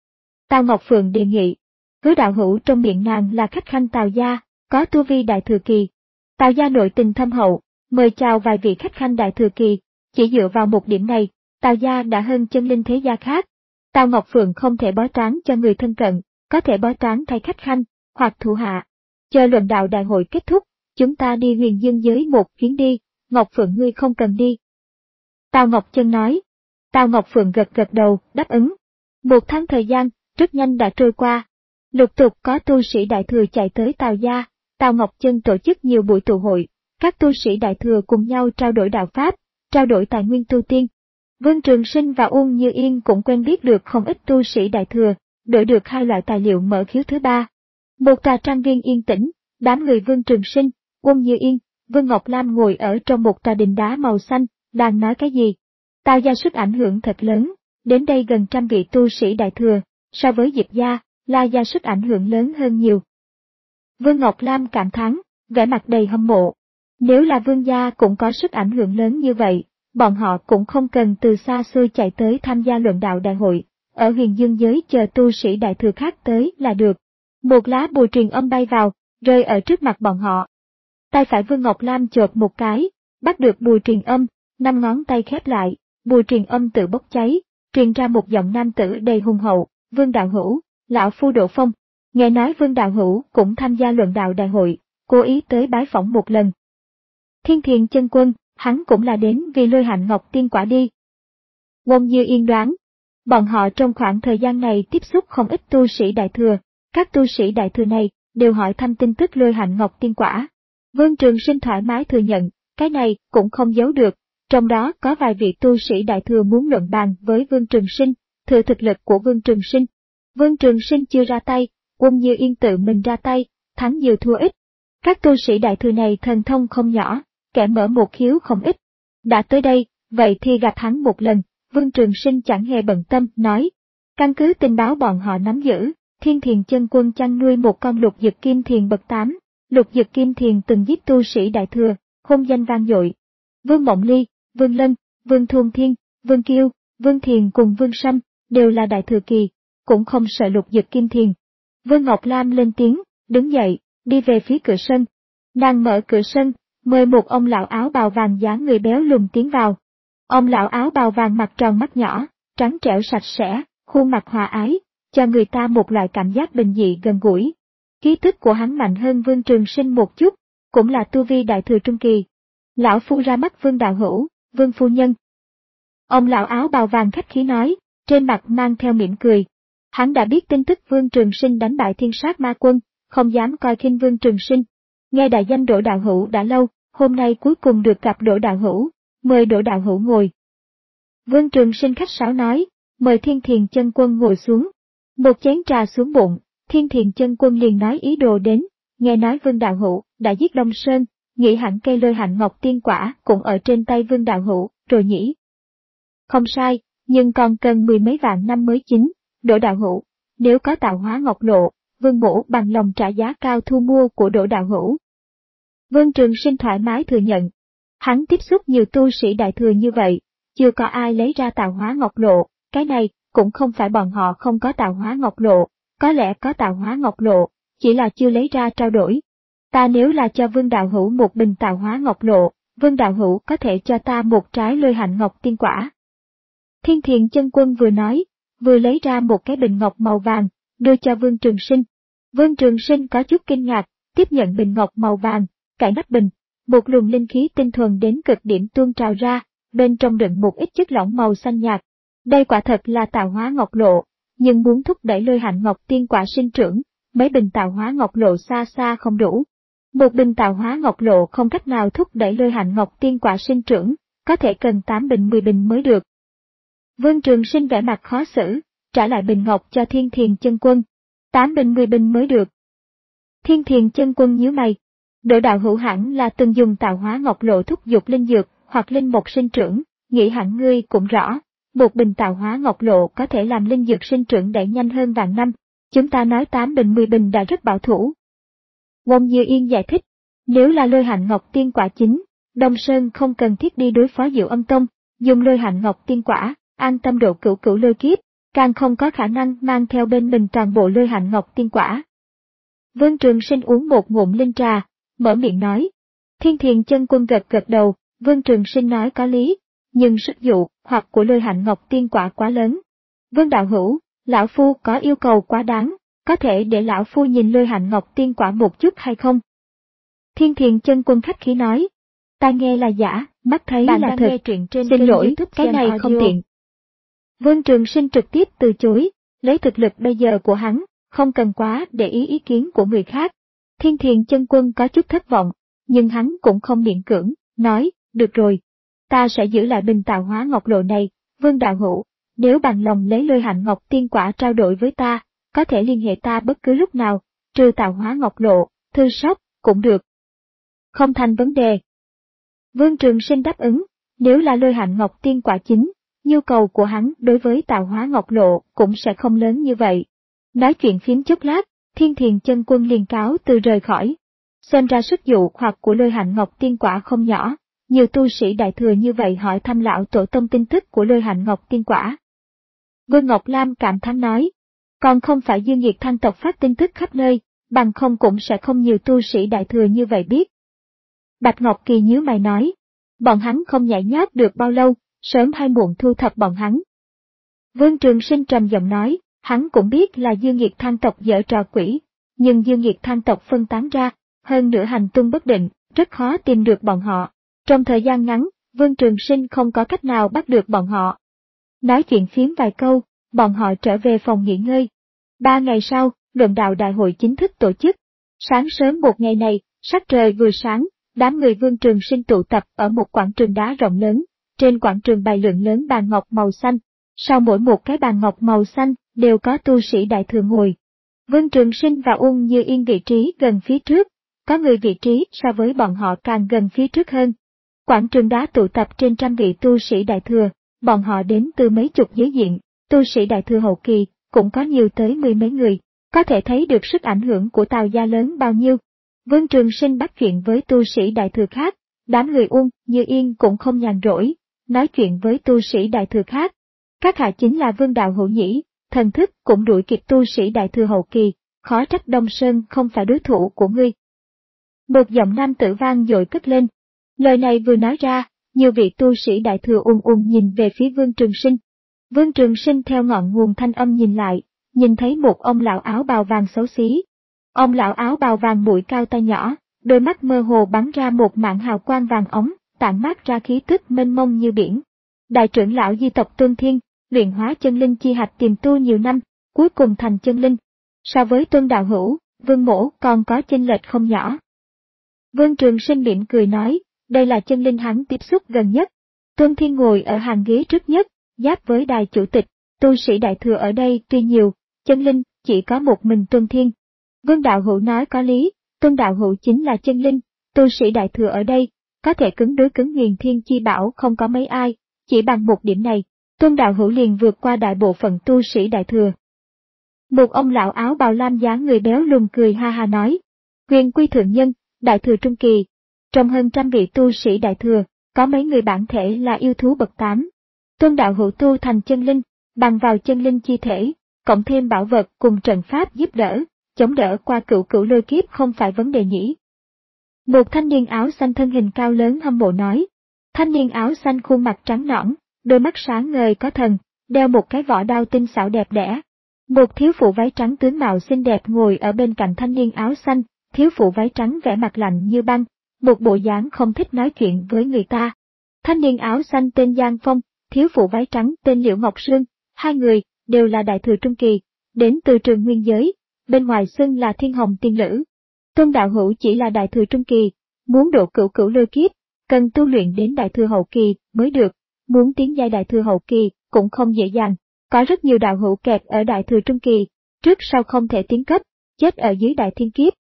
Tào Ngọc Phượng đề nghị, Hứa đạo hữu trong miệng nàng là khách khanh Tào gia, có tu vi đại thừa kỳ. Tào gia nội tình thâm hậu, mời chào vài vị khách khanh đại thừa kỳ, chỉ dựa vào một điểm này, Tào gia đã hơn chân linh thế gia khác. Tào Ngọc Phượng không thể bói toán cho người thân cận, có thể bói toán thay khách khanh, hoặc thủ hạ. Chờ luận đạo đại hội kết thúc, chúng ta đi Huyền Dương giới một chuyến đi, Ngọc Phượng ngươi không cần đi. Tào Ngọc Chân nói, Tào Ngọc Phượng gật gật đầu, đáp ứng. Một tháng thời gian, rất nhanh đã trôi qua. Lục tục có tu sĩ đại thừa chạy tới Tào gia, Tào Ngọc Chân tổ chức nhiều buổi tụ hội, các tu sĩ đại thừa cùng nhau trao đổi đạo pháp, trao đổi tài nguyên tu tiên. Vương Trường Sinh và Uông Như Yên cũng quen biết được không ít tu sĩ đại thừa, đổi được hai loại tài liệu mở khiếu thứ ba. Một trà trang viên yên tĩnh, đám người Vương Trường Sinh, Uông Như Yên, Vương Ngọc Lam ngồi ở trong một trà đình đá màu xanh, đang nói cái gì. Tào gia sức ảnh hưởng thật lớn, đến đây gần trăm vị tu sĩ đại thừa, so với Diệp gia, La gia sức ảnh hưởng lớn hơn nhiều. Vương Ngọc Lam cảm thán, vẻ mặt đầy hâm mộ. Nếu là Vương gia cũng có sức ảnh hưởng lớn như vậy, bọn họ cũng không cần từ xa xôi chạy tới tham gia luận đạo đại hội, ở huyền dương giới chờ tu sĩ đại thừa khác tới là được. Một lá bùa truyền âm bay vào, rơi ở trước mặt bọn họ. Tay phải Vương Ngọc Lam chộp một cái, bắt được bùa truyền âm, năm ngón tay khép lại, bùa truyền âm tự bốc cháy, truyền ra một giọng nam tử đầy hùng hậu, Vương đạo hữu, lão phu Đỗ Phong. Nghe nói Vương đạo hữu cũng tham gia luận đạo đại hội, cố ý tới bái phỏng một lần. Thiên Thiền Chân Quân, hắn cũng là đến vì Lôi Hạnh Ngọc tiên quả đi. Uông Như Yên đoán, bọn họ trong khoảng thời gian này tiếp xúc không ít tu sĩ đại thừa, các tu sĩ đại thừa này đều hỏi thăm tin tức Lôi Hạnh Ngọc tiên quả. Vương Trường Sinh thoải mái thừa nhận, cái này cũng không giấu được, trong đó có vài vị tu sĩ đại thừa muốn luận bàn với Vương Trường Sinh, thừa thực lực của Vương Trường Sinh. Vương Trường Sinh chưa ra tay, Uông Như Yên tự mình ra tay, thắng nhiều thua ít. Các tu sĩ đại thừa này thần thông không nhỏ, kẻ mở một khiếu không ít. Đã tới đây, vậy thì gặp hắn một lần, Vương Trường Sinh chẳng hề bận tâm, nói. Căn cứ tình báo bọn họ nắm giữ, Thiên Thiền Chân Quân chăn nuôi một con lục dực kim thiền bậc tám, lục dực kim thiền từng giết tu sĩ đại thừa, hôn danh vang dội. Vương Mộng Ly, Vương Lân, Vương Thôn Thiên, Vương Kiêu, Vương Thiền cùng Vương Sâm, đều là đại thừa kỳ, cũng không sợ lục dực kim thiền. Vương Ngọc Lam lên tiếng, đứng dậy, đi về phía cửa sân. Nàng mở cửa sân, mời một ông lão áo bào vàng dáng người béo lùn tiến vào. Ông lão áo bào vàng mặt tròn mắt nhỏ, trắng trẻo sạch sẽ, khuôn mặt hòa ái, cho người ta một loại cảm giác bình dị gần gũi. Khí tức của hắn mạnh hơn Vương Trường Sinh một chút, cũng là tu vi đại thừa trung kỳ. Lão phu ra mắt Vương đạo hữu, Vương phu nhân. Ông lão áo bào vàng khách khí nói, trên mặt mang theo mỉm cười. Hắn đã biết tin tức Vương Trường Sinh đánh bại thiên sát ma quân, không dám coi khinh Vương Trường Sinh. Nghe đại danh Đỗ đạo hữu đã lâu, hôm nay cuối cùng được gặp Đỗ đạo hữu, mời Đỗ đạo hữu ngồi. Vương Trường Sinh khách sáo nói, mời Thiên Thiền Chân Quân ngồi xuống. Một chén trà xuống bụng, Thiên Thiền Chân Quân liền nói ý đồ đến, nghe nói Vương đạo hữu đã giết Đông Sơn, nghĩ hẳn cây Lôi Hạnh Ngọc tiên quả cũng ở trên tay Vương đạo hữu, rồi nhỉ. Không sai, nhưng còn cần mười mấy vạn năm mới chín. Đỗ đạo hữu, nếu có tạo hóa ngọc lộ, Vương mỗ bằng lòng trả giá cao thu mua của Đỗ đạo hữu. Vương Trường Sinh thoải mái thừa nhận. Hắn tiếp xúc nhiều tu sĩ đại thừa như vậy, chưa có ai lấy ra tạo hóa ngọc lộ, cái này cũng không phải bọn họ không có tạo hóa ngọc lộ, có lẽ có tạo hóa ngọc lộ, chỉ là chưa lấy ra trao đổi. Ta nếu là cho Vương đạo hữu một bình tạo hóa ngọc lộ, Vương đạo hữu có thể cho ta một trái Lôi Hạnh Ngọc tiên quả. Thiên Thiền Chân Quân vừa nói, vừa lấy ra một cái bình ngọc màu vàng, đưa cho Vương Trường Sinh. Vương Trường Sinh có chút kinh ngạc, tiếp nhận bình ngọc màu vàng, cải nắp bình, một luồng linh khí tinh thuần đến cực điểm tuôn trào ra, bên trong đựng một ít chất lỏng màu xanh nhạt. Đây quả thật là tạo hóa ngọc lộ, nhưng muốn thúc đẩy Lôi Hạnh Ngọc tiên quả sinh trưởng, mấy bình tạo hóa ngọc lộ xa xa không đủ. Một bình tạo hóa ngọc lộ không cách nào thúc đẩy Lôi Hạnh Ngọc tiên quả sinh trưởng, có thể cần tám bình mười bình mới được. Vương Trường Sinh vẻ mặt khó xử, trả lại bình ngọc cho Thiên Thiền Chân Quân. Tám bình mười bình mới được. Thiên Thiền Chân Quân nhíu mày. Đỗ đạo hữu hẳn là từng dùng tạo hóa ngọc lộ thúc giục linh dược hoặc linh mục sinh trưởng, nghĩ hẳn ngươi cũng rõ. Một bình tạo hóa ngọc lộ có thể làm linh dược sinh trưởng đẩy nhanh hơn vạn năm. Chúng ta nói tám bình mười bình đã rất bảo thủ. Uông Như Yên giải thích. Nếu là Lôi Hạnh Ngọc tiên quả chính, Đông Sơn không cần thiết đi đối phó Diệu Âm Tông, dùng Lôi Hạnh Ngọc tiên quả, an tâm độ cửu cửu lôi kiếp, càng không có khả năng mang theo bên mình toàn bộ Lôi Hạnh Ngọc tiên quả. Vương Trường Sinh uống một ngụm linh trà, mở miệng nói. Thiên Thiền Chân Quân gật gật đầu, Vương Trường Sinh nói có lý, nhưng sức dụ hoặc của Lôi Hạnh Ngọc tiên quả quá lớn. Vương đạo hữu, lão phu có yêu cầu quá đáng, có thể để lão phu nhìn Lôi Hạnh Ngọc tiên quả một chút hay không? Thiên Thiền Chân Quân khách khí nói. Ta nghe là giả, mắt thấy Bạn là đang thật, nghe truyện trên xin kênh lỗi, YouTube cái Gen này Audio. không tiện. Vương Trường Sinh trực tiếp từ chối, lấy thực lực bây giờ của hắn, không cần quá để ý ý kiến của người khác. Thiên Thiền Chân Quân có chút thất vọng, nhưng hắn cũng không miễn cưỡng, nói, được rồi, ta sẽ giữ lại bình tạo hóa ngọc lộ này, Vương đạo hữu, nếu bằng lòng lấy Lôi Hạnh Ngọc Tiên Quả trao đổi với ta, có thể liên hệ ta bất cứ lúc nào, trừ tạo hóa ngọc lộ, thư sóc, cũng được. Không thành vấn đề. Vương Trường Sinh đáp ứng, nếu là Lôi Hạnh Ngọc Tiên Quả chính, nhu cầu của hắn đối với tạo hóa ngọc lộ cũng sẽ không lớn như vậy. Nói chuyện phím chốc lát, Thiên Thiền Chân Quân liền cáo từ rời khỏi. Xem ra sức dụ hoặc của Lôi Hạnh Ngọc Tiên Quả không nhỏ, nhiều tu sĩ đại thừa như vậy hỏi thăm lão tổ tông tin tức của Lôi Hạnh Ngọc Tiên Quả. Vương Ngọc Lam cảm thán nói, còn không phải Dương Nhiệt Thăng tộc phát tin tức khắp nơi, bằng không cũng sẽ không nhiều tu sĩ đại thừa như vậy biết. Bạch Ngọc Kỳ nhíu mày nói, bọn hắn không nhảy nhót được bao lâu, sớm hay muộn thu thập bọn hắn. Vương Trường Sinh trầm giọng nói, hắn cũng biết là Dương Nhiệt Thăng tộc giở trò quỷ, nhưng Dương Nhiệt Thăng tộc phân tán ra, hơn nữa hành tung bất định, rất khó tìm được bọn họ. Trong thời gian ngắn, Vương Trường Sinh không có cách nào bắt được bọn họ. Nói chuyện phiếm vài câu, bọn họ trở về phòng nghỉ ngơi. Ba ngày sau, luận đạo đại hội chính thức tổ chức. Sáng sớm một ngày này, sắc trời vừa sáng, đám người Vương Trường Sinh tụ tập ở một quảng trường đá rộng lớn. Trên quảng trường bày lượng lớn bàn ngọc màu xanh. Sau mỗi một cái bàn ngọc màu xanh, đều có tu sĩ đại thừa ngồi. Vương Trường Sinh và Ung Như Yên vị trí gần phía trước, có người vị trí so với bọn họ càng gần phía trước hơn. Quảng trường đá tụ tập trên trăm vị tu sĩ đại thừa, bọn họ đến từ mấy chục giới diện, tu sĩ đại thừa hậu kỳ, cũng có nhiều tới mười mấy người, có thể thấy được sức ảnh hưởng của Tào gia lớn bao nhiêu. Vương Trường Sinh bắt chuyện với tu sĩ đại thừa khác, đám người Ung Như Yên cũng không nhàn rỗi, nói chuyện với tu sĩ đại thừa khác. Các hạ chính là Vương đạo hữu nhĩ, thần thức cũng đuổi kịp tu sĩ đại thừa hậu kỳ, khó trách Đông Sơn không phải đối thủ của ngươi. Một giọng nam tử vang dội cất lên. Lời này vừa nói ra, nhiều vị tu sĩ đại thừa ung ung nhìn về phía Vương Trường Sinh. Vương Trường Sinh theo ngọn nguồn thanh âm nhìn lại, nhìn thấy một ông lão áo bào vàng xấu xí. Ông lão áo bào vàng mũi cao tay nhỏ, đôi mắt mơ hồ bắn ra một mảng hào quang vàng ống, tản mát ra khí tức mênh mông như biển. Đại trưởng lão di tộc Tuân Thiên, luyện hóa chân linh chi hạch tiềm tu nhiều năm, cuối cùng thành chân linh. So với Tuân đạo hữu, Vương mỗ còn có chênh lệch không nhỏ. Vương Trường Sinh mỉm cười nói, đây là chân linh hắn tiếp xúc gần nhất. Tuân Thiên ngồi ở hàng ghế trước nhất, giáp với đài chủ tịch, tu sĩ đại thừa ở đây tuy nhiều, chân linh chỉ có một mình Tuân Thiên. Vương đạo hữu nói có lý, Tuân đạo hữu chính là chân linh, tu sĩ đại thừa ở đây, có thể cứng đối cứng Huyền Thiên Chi Bảo không có mấy ai, chỉ bằng một điểm này, Tuân đạo hữu liền vượt qua đại bộ phận tu sĩ đại thừa. Một ông lão áo bào lam dáng người béo lùn cười ha ha nói, Huyền Quy thượng nhân, đại thừa trung kỳ, trong hơn trăm vị tu sĩ đại thừa, có mấy người bản thể là yêu thú bậc tám. Tuân đạo hữu tu thành chân linh, bằng vào chân linh chi thể, cộng thêm bảo vật cùng trận pháp giúp đỡ, chống đỡ qua cửu cửu lôi kiếp không phải vấn đề nhỉ. Một thanh niên áo xanh thân hình cao lớn hâm mộ nói. Thanh niên áo xanh khuôn mặt trắng nõn, đôi mắt sáng ngời có thần, đeo một cái vỏ đao tinh xảo đẹp đẽ. Một thiếu phụ váy trắng tướng mạo xinh đẹp ngồi ở bên cạnh thanh niên áo xanh, thiếu phụ váy trắng vẻ mặt lạnh như băng, một bộ dáng không thích nói chuyện với người ta. Thanh niên áo xanh tên Giang Phong, thiếu phụ váy trắng tên Liễu Ngọc Sương, hai người đều là đại thừa trung kỳ, đến từ trường nguyên giới, bên ngoài xưng là Thiên Hồng Tiên Lữ. Tuân đạo hữu chỉ là đại thừa trung kỳ, muốn độ cửu cửu lôi kiếp, cần tu luyện đến đại thừa hậu kỳ mới được, muốn tiến giai đại thừa hậu kỳ cũng không dễ dàng, có rất nhiều đạo hữu kẹt ở đại thừa trung kỳ, trước sau không thể tiến cấp, chết ở dưới đại thiên kiếp.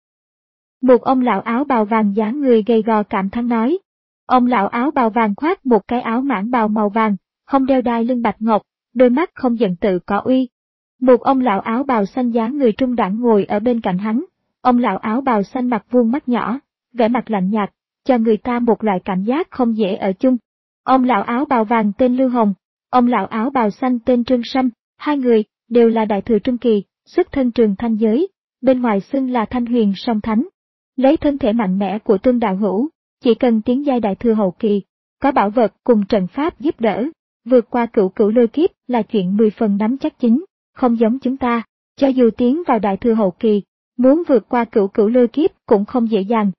Một ông lão áo bào vàng dáng người gầy gò cảm thán nói. Ông lão áo bào vàng khoác một cái áo mãng bào màu vàng, không đeo đai lưng bạch ngọc, đôi mắt không giận tự có uy. Một ông lão áo bào xanh dáng người trung đẳng ngồi ở bên cạnh hắn. Ông lão áo bào xanh mặt vuông mắt nhỏ, vẻ mặt lạnh nhạt, cho người ta một loại cảm giác không dễ ở chung. Ông lão áo bào vàng tên Lưu Hồng, ông lão áo bào xanh tên Trương Sâm, hai người đều là đại thừa trung kỳ, xuất thân Trường Thanh giới, bên ngoài xưng là Thanh Huyền Song Thánh. Lấy thân thể mạnh mẽ của Tuân đạo hữu, chỉ cần tiến giai đại thừa hậu kỳ, có bảo vật cùng trận pháp giúp đỡ, vượt qua cửu cửu lôi kiếp là chuyện mười phần nắm chắc chính, không giống chúng ta, cho dù tiến vào đại thừa hậu kỳ, muốn vượt qua cửu cửu lôi kiếp cũng không dễ dàng.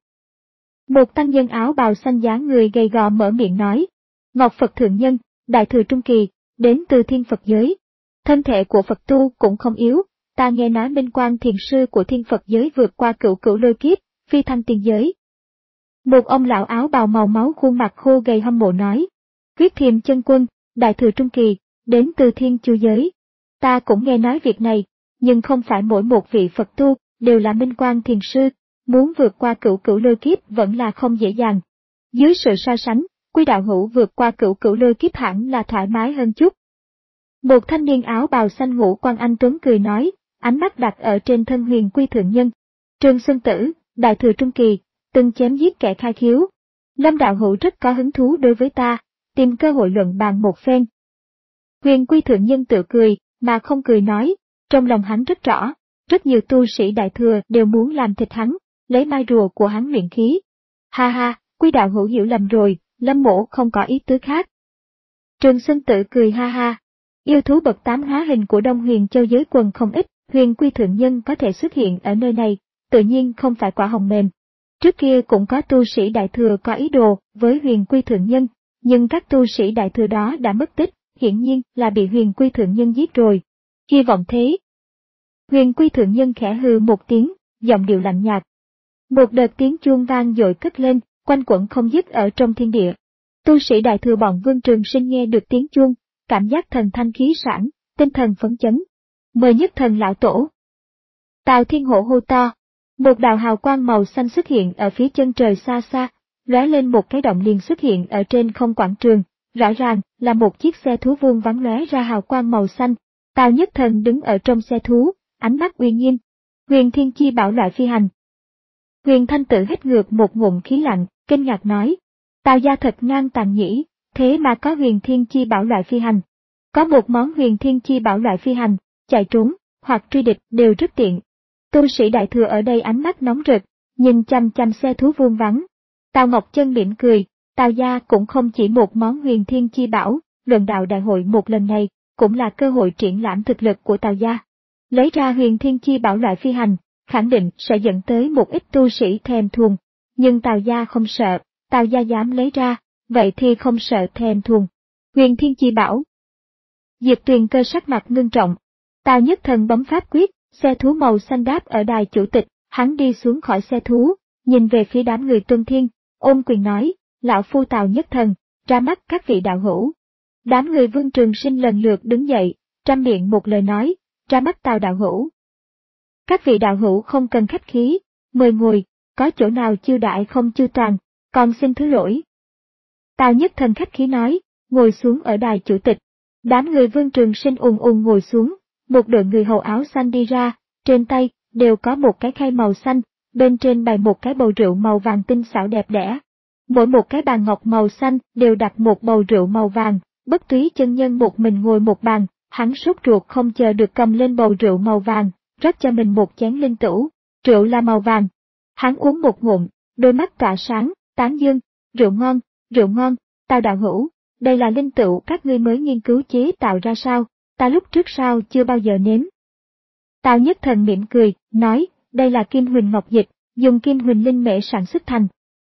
Một tăng nhân áo bào xanh dáng người gầy gò mở miệng nói, Ngọc Phật thượng nhân, đại thừa trung kỳ, đến từ thiên Phật giới. Thân thể của Phật tu cũng không yếu, ta nghe nói Minh Quang thiền sư của thiên Phật giới vượt qua cửu cửu lôi kiếp, phi thăng tiên giới. Một ông lão áo bào màu máu khuôn mặt khô gầy hâm mộ nói, Huyết Thiềm chân quân, đại thừa trung kỳ, đến từ thiên chu giới. Ta cũng nghe nói việc này, nhưng không phải mỗi một vị Phật tu đều là Minh Quang thiền sư, muốn vượt qua cửu cửu lôi kiếp vẫn là không dễ dàng. Dưới sự so sánh, Quy đạo hữu vượt qua cửu cửu lôi kiếp hẳn là thoải mái hơn chút. Một thanh niên áo bào xanh ngũ quan anh tuấn cười nói, ánh mắt đặt ở trên thân Huyền Quy thượng nhân. Trương Xuân Tử, đại thừa trung kỳ, từng chém giết kẻ khai khiếu. Lâm đạo hữu rất có hứng thú đối với ta, tìm cơ hội luận bàn một phen. Huyền Quy thượng nhân tự cười, mà không cười nói, trong lòng hắn rất rõ, rất nhiều tu sĩ đại thừa đều muốn làm thịt hắn, lấy mai rùa của hắn luyện khí. Ha ha, Quy đạo hữu hiểu lầm rồi, Lâm mỗ không có ý tứ khác. Trương Xuân Tử cười ha ha. Yêu thú bậc tám hóa hình của Đông Huyền Châu giới quần không ít, Huyền Quy thượng nhân có thể xuất hiện ở nơi này, tự nhiên không phải quả hồng mềm. Trước kia cũng có tu sĩ đại thừa có ý đồ với Huyền Quy thượng nhân, nhưng các tu sĩ đại thừa đó đã mất tích, hiển nhiên là bị Huyền Quy thượng nhân giết rồi. Hy vọng thế. Huyền Quy thượng nhân khẽ hừ một tiếng, giọng điệu lạnh nhạt. Một đợt tiếng chuông vang dội cất lên, quanh quẩn không dứt ở trong thiên địa. Tu sĩ đại thừa bọn Vương Trường Sinh nghe được tiếng chuông, cảm giác thần thanh khí sảng, tinh thần phấn chấn. Mời nhất thần lão tổ. Tào Thiên Hổ hô to. Một đạo hào quang màu xanh xuất hiện ở phía chân trời xa xa, lóe lên một cái động liền xuất hiện ở trên không quảng trường, rõ ràng là một chiếc xe thú vuông vắn lóe ra hào quang màu xanh. Tào Nhất Thần đứng ở trong xe thú, ánh mắt uy nghiêm. Huyền Thiên Chi bảo loại phi hành. Huyền Thanh Tử hít ngược một ngụm khí lạnh, kinh ngạc nói. Tào gia thật ngang tàn nhỉ, thế mà có Huyền Thiên Chi bảo loại phi hành. Có một món Huyền Thiên Chi bảo loại phi hành, chạy trốn, hoặc truy địch đều rất tiện. Tu sĩ đại thừa ở đây ánh mắt nóng rực, nhìn chăm chăm xe thú vuông vắn. Tào Ngọc Chân mỉm cười, Tào gia cũng không chỉ một món Huyền Thiên Chi bảo, luận đạo đại hội một lần này, cũng là cơ hội triển lãm thực lực của Tào gia. Lấy ra Huyền Thiên Chi bảo loại phi hành, khẳng định sẽ dẫn tới một ít tu sĩ thèm thuồng, nhưng Tào gia không sợ, Tào gia dám lấy ra, vậy thì không sợ thèm thuồng. Huyền Thiên Chi bảo. Diệp Tuyền Cơ sắc mặt ngưng trọng. Tào Nhất Thần bấm pháp quyết, xe thú màu xanh đáp ở đài chủ tịch, hắn đi xuống khỏi xe thú, nhìn về phía đám người Tuân Thiên, ôm quyền nói, lão phu Tào Nhất Thần, ra mắt các vị đạo hữu. Đám người Vương Trường Sinh lần lượt đứng dậy, trăm miệng một lời nói, ra mắt Tào đạo hữu. Các vị đạo hữu không cần khách khí, mời ngồi, có chỗ nào chiêu đại không chu toàn, còn xin thứ lỗi. Tào Nhất Thần khách khí nói, ngồi xuống ở đài chủ tịch. Đám người Vương Trường Sinh ùn ùn ngồi xuống, một đội người hầu áo xanh đi ra, trên tay đều có một cái khay màu xanh, bên trên bày một cái bầu rượu màu vàng tinh xảo đẹp đẽ. Mỗi một cái bàn ngọc màu xanh đều đặt một bầu rượu màu vàng, Bất Túy chân nhân một mình ngồi một bàn, hắn sốt ruột không chờ được cầm lên bầu rượu màu vàng, rót cho mình một chén linh tửu, rượu là màu vàng. Hắn uống một ngụm, đôi mắt tỏa sáng, tán dương, rượu ngon, rượu ngon, Tào đạo hữu, đây là linh tửu các ngươi mới nghiên cứu chế tạo ra sao, ta lúc trước sao chưa bao giờ nếm. Tào Nhất Thần mỉm cười, nói, đây là Kim Huỳnh Ngọc Dịch, dùng Kim Huỳnh Linh Mễ sản xuất thành.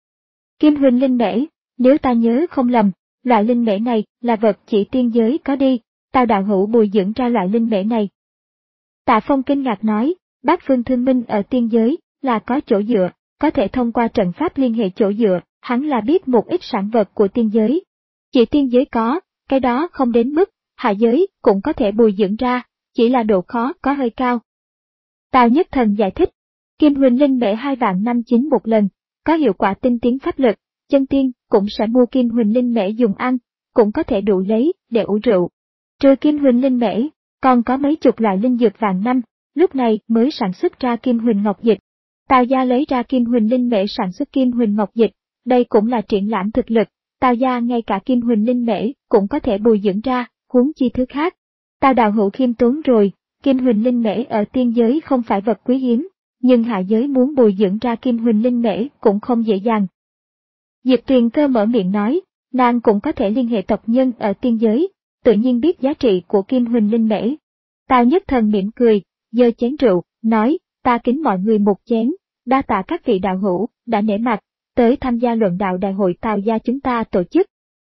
Kim Huỳnh Linh Mễ, nếu ta nhớ không lầm, loại linh mễ này là vật chỉ tiên giới có đi, Tào đạo hữu bồi dưỡng ra loại linh mễ này. Tạ Phong kinh ngạc nói, Bát Phương Thương Minh ở tiên giới là có chỗ dựa, có thể thông qua trận pháp liên hệ chỗ dựa, hắn là biết một ít sản vật của tiên giới. Chỉ tiên giới có, cái đó không đến mức, hạ giới cũng có thể bồi dưỡng ra, chỉ là độ khó có hơi cao. Tào Nhất Thần giải thích, Kim Huỳnh Linh Mễ hai vạn năm chín một lần, có hiệu quả tinh tiến pháp lực, chân tiên cũng sẽ mua Kim Huỳnh Linh Mễ dùng ăn, cũng có thể đủ lấy để ủ rượu. Trừ Kim Huỳnh Linh Mễ, còn có mấy chục loại linh dược vạn năm, lúc này mới sản xuất ra Kim Huỳnh Ngọc Dịch. Tào gia lấy ra Kim Huỳnh Linh Mễ sản xuất Kim Huỳnh Ngọc Dịch, đây cũng là triển lãm thực lực. Tào gia ngay cả Kim Huỳnh Linh Mễ cũng có thể bồi dưỡng ra, huống chi thứ khác. Tào đạo hữu khiêm tốn rồi, Kim Huỳnh Linh Mễ ở tiên giới không phải vật quý hiếm, nhưng hạ giới muốn bồi dưỡng ra Kim Huỳnh Linh Mễ cũng không dễ dàng. Diệp Tuyền Cơ mở miệng nói, nàng cũng có thể liên hệ tộc nhân ở tiên giới, tự nhiên biết giá trị của Kim Huỳnh Linh Mễ. Tào Nhất Thần mỉm cười, giơ chén rượu, nói, ta kính mọi người một chén, đa tạ các vị đạo hữu đã nể mặt tới tham gia luận đạo đại hội Tào gia chúng ta tổ chức.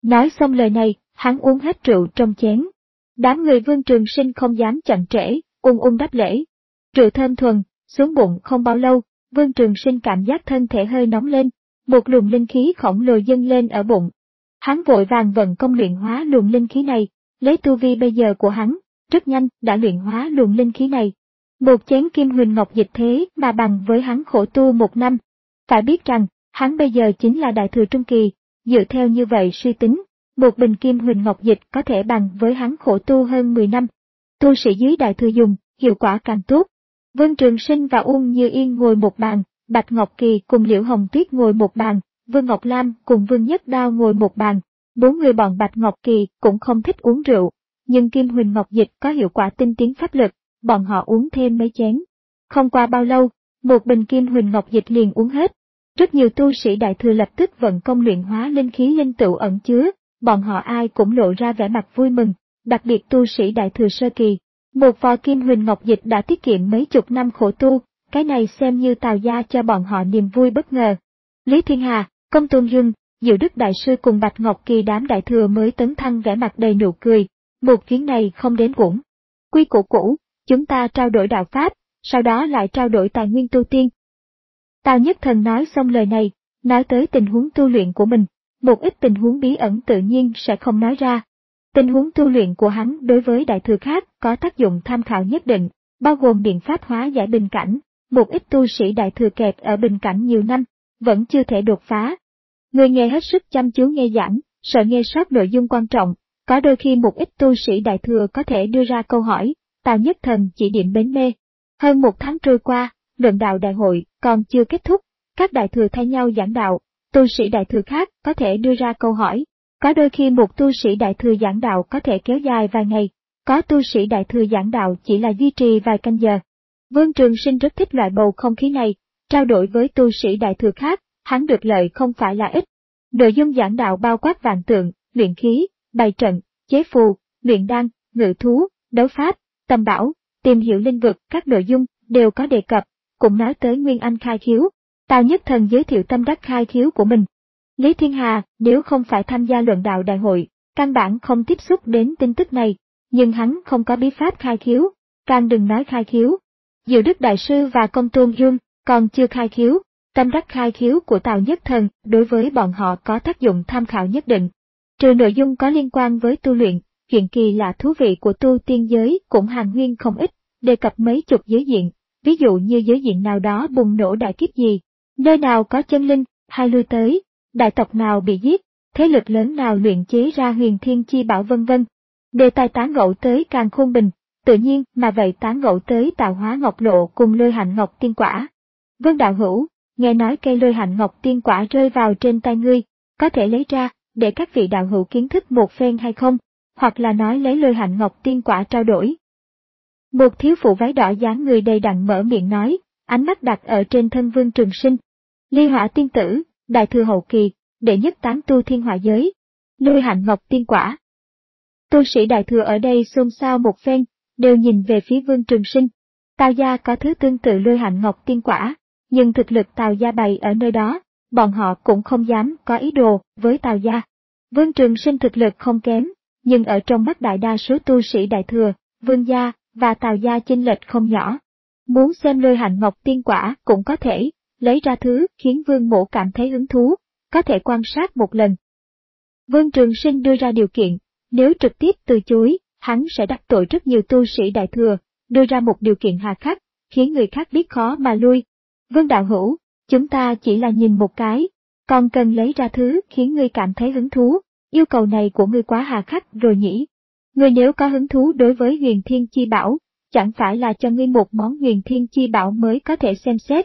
Nói xong lời này, hắn uống hết rượu trong chén. Đám người Vương Trường Sinh không dám chậm trễ, ung ung đáp lễ. Rượu thơm thuần, xuống bụng không bao lâu, Vương Trường Sinh cảm giác thân thể hơi nóng lên, một luồng linh khí khổng lồ dâng lên ở bụng. Hắn vội vàng vận công luyện hóa luồng linh khí này, lấy tu vi bây giờ của hắn, rất nhanh đã luyện hóa luồng linh khí này. Một chén kim huỳnh ngọc dịch thế mà bằng với hắn khổ tu một năm. Phải biết rằng, hắn bây giờ chính là đại thừa trung kỳ, dựa theo như vậy suy tính, một bình kim huỳnh ngọc dịch có thể bằng với hắn khổ tu hơn mười năm. Tu sĩ dưới đại thừa dùng, hiệu quả càng tốt. Vương Trường Sinh và Uông Như Yên ngồi một bàn, Bạch Ngọc Kỳ cùng Liễu Hồng Tuyết ngồi một bàn, Vương Ngọc Lam cùng Vương Nhất Đao ngồi một bàn. Bốn người bọn Bạch Ngọc Kỳ cũng không thích uống rượu, nhưng kim huỳnh ngọc dịch có hiệu quả tinh tiến pháp lực, bọn họ uống thêm mấy chén. Không qua bao lâu, một bình kim huỳnh ngọc dịch liền uống hết. Rất nhiều tu sĩ đại thừa lập tức vận công luyện hóa linh khí linh tựu ẩn chứa, bọn họ ai cũng lộ ra vẻ mặt vui mừng, đặc biệt tu sĩ đại thừa sơ kỳ. Một vò kim huỳnh ngọc dịch đã tiết kiệm mấy chục năm khổ tu, cái này xem như tào gia cho bọn họ niềm vui bất ngờ. Lý Thiên Hà, Công Tôn Dương, Diệu Đức Đại Sư cùng Bạch Ngọc Kỳ đám đại thừa mới tấn thăng vẻ mặt đầy nụ cười, một chuyến này không đến uổng. Quy củ cũ, chúng ta trao đổi đạo pháp, sau đó lại trao đổi tài nguyên tu tiên. Tào Nhất Thần nói xong lời này, nói tới tình huống tu luyện của mình, một ít tình huống bí ẩn tự nhiên sẽ không nói ra. Tình huống tu luyện của hắn đối với đại thừa khác có tác dụng tham khảo nhất định, bao gồm biện pháp hóa giải bình cảnh, một ít tu sĩ đại thừa kẹt ở bình cảnh nhiều năm, vẫn chưa thể đột phá. Người nghe hết sức chăm chú nghe giảng, sợ nghe sót nội dung quan trọng, có đôi khi một ít tu sĩ đại thừa có thể đưa ra câu hỏi, Tào Nhất Thần chỉ điểm bến mê. Hơn một tháng trôi qua, luận đạo đại hội còn chưa kết thúc, các đại thừa thay nhau giảng đạo, tu sĩ đại thừa khác có thể đưa ra câu hỏi. Có đôi khi một tu sĩ đại thừa giảng đạo có thể kéo dài vài ngày, có tu sĩ đại thừa giảng đạo chỉ là duy trì vài canh giờ. Vương Trường Sinh rất thích loại bầu không khí này, trao đổi với tu sĩ đại thừa khác, hắn được lợi không phải là ít. Nội dung giảng đạo bao quát vạn tượng, luyện khí, bày trận, chế phù, luyện đan, ngự thú, đấu pháp, tầm bảo, tìm hiểu linh vực, các nội dung đều có đề cập, cũng nói tới Nguyên Anh khai khiếu. Tào Nhất Thần giới thiệu tâm đắc khai khiếu của mình. Lý Thiên Hà, nếu không phải tham gia luận đạo đại hội, căn bản không tiếp xúc đến tin tức này, nhưng hắn không có bí pháp khai khiếu, càng đừng nói khai khiếu. Diệu Đức Đại Sư và Công Tôn Dương còn chưa khai khiếu, tâm đắc khai khiếu của Tào Nhất Thần đối với bọn họ có tác dụng tham khảo nhất định. Trừ nội dung có liên quan với tu luyện, chuyện kỳ lạ thú vị của tu tiên giới cũng hàn huyên không ít, đề cập mấy chục giới diện, ví dụ như giới diện nào đó bùng nổ đại kiếp gì, nơi nào có chân linh, hay lui tới, đại tộc nào bị giết, thế lực lớn nào luyện chế ra huyền thiên chi bảo vân vân. Đề tài tán gẫu tới Càn Khôn Bình, tự nhiên mà vậy tán gẫu tới Tạo Hóa Ngọc Lộ cùng Lôi Hạnh Ngọc Tiên Quả. Vương đạo hữu, nghe nói cây Lôi Hạnh Ngọc Tiên Quả rơi vào trên tay ngươi, có thể lấy ra, để các vị đạo hữu kiến thức một phen hay không, hoặc là nói lấy Lôi Hạnh Ngọc Tiên Quả trao đổi. Một thiếu phụ váy đỏ dáng người đầy đặn mở miệng nói, ánh mắt đặt ở trên thân Vương Trường Sinh. Ly Hỏa Tiên Tử, đại thừa hậu kỳ, đệ nhất tán tu thiên hỏa giới, Lôi Hạnh Ngọc Tiên Quả. Tu sĩ đại thừa ở đây xôn xao một phen, đều nhìn về phía Vương Trường Sinh. Tào gia có thứ tương tự Lôi Hạnh Ngọc Tiên Quả, nhưng thực lực Tào gia bày ở nơi đó, bọn họ cũng không dám có ý đồ với Tào gia. Vương Trường Sinh thực lực không kém, nhưng ở trong mắt đại đa số tu sĩ đại thừa, Vương gia và Tào gia chênh lệch không nhỏ. Muốn xem Lôi Hạnh Ngọc Tiên Quả cũng có thể, lấy ra thứ khiến Vương Mỗ cảm thấy hứng thú, có thể quan sát một lần. Vương Trường Sinh đưa ra điều kiện, nếu trực tiếp từ chối, hắn sẽ đắc tội rất nhiều tu sĩ đại thừa, đưa ra một điều kiện hà khắc, khiến người khác biết khó mà lui. Vương đạo hữu, chúng ta chỉ là nhìn một cái, còn cần lấy ra thứ khiến ngươi cảm thấy hứng thú, yêu cầu này của ngươi quá hà khắc rồi nhỉ. Ngươi nếu có hứng thú đối với huyền thiên chi bảo, chẳng phải là cho ngươi một món huyền thiên chi bảo mới có thể xem xét.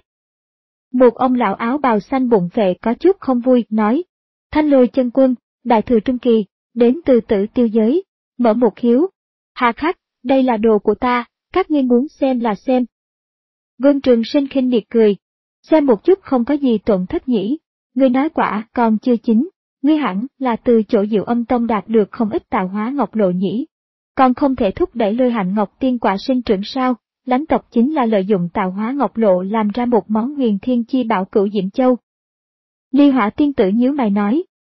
Một ông lão áo bào xanh bụng vệ có chút không vui, nói, Thanh Lôi chân quân, đại thừa trung kỳ, đến từ Tử Tiêu giới, mở một khiếu. Hà khắc, đây là đồ của ta, các ngươi muốn xem là xem. Vương Trường Sinh khinh miệt cười, xem một chút không có gì tổn thất nhỉ, ngươi nói quả còn chưa chín, ngươi hẳn là từ chỗ Diệu Âm Tông đạt được không ít Tạo Hóa Ngọc Lộ nhỉ, còn không thể thúc đẩy Lôi Hạnh Ngọc Tiên Quả sinh trưởng sao? Lãnh tộc chính là lợi dụng Tạo Hóa Ngọc Lộ làm ra một món huyền thiên chi bảo Cửu Diễm Châu. Ly Hỏa Tiên Tử nhíu mày nói,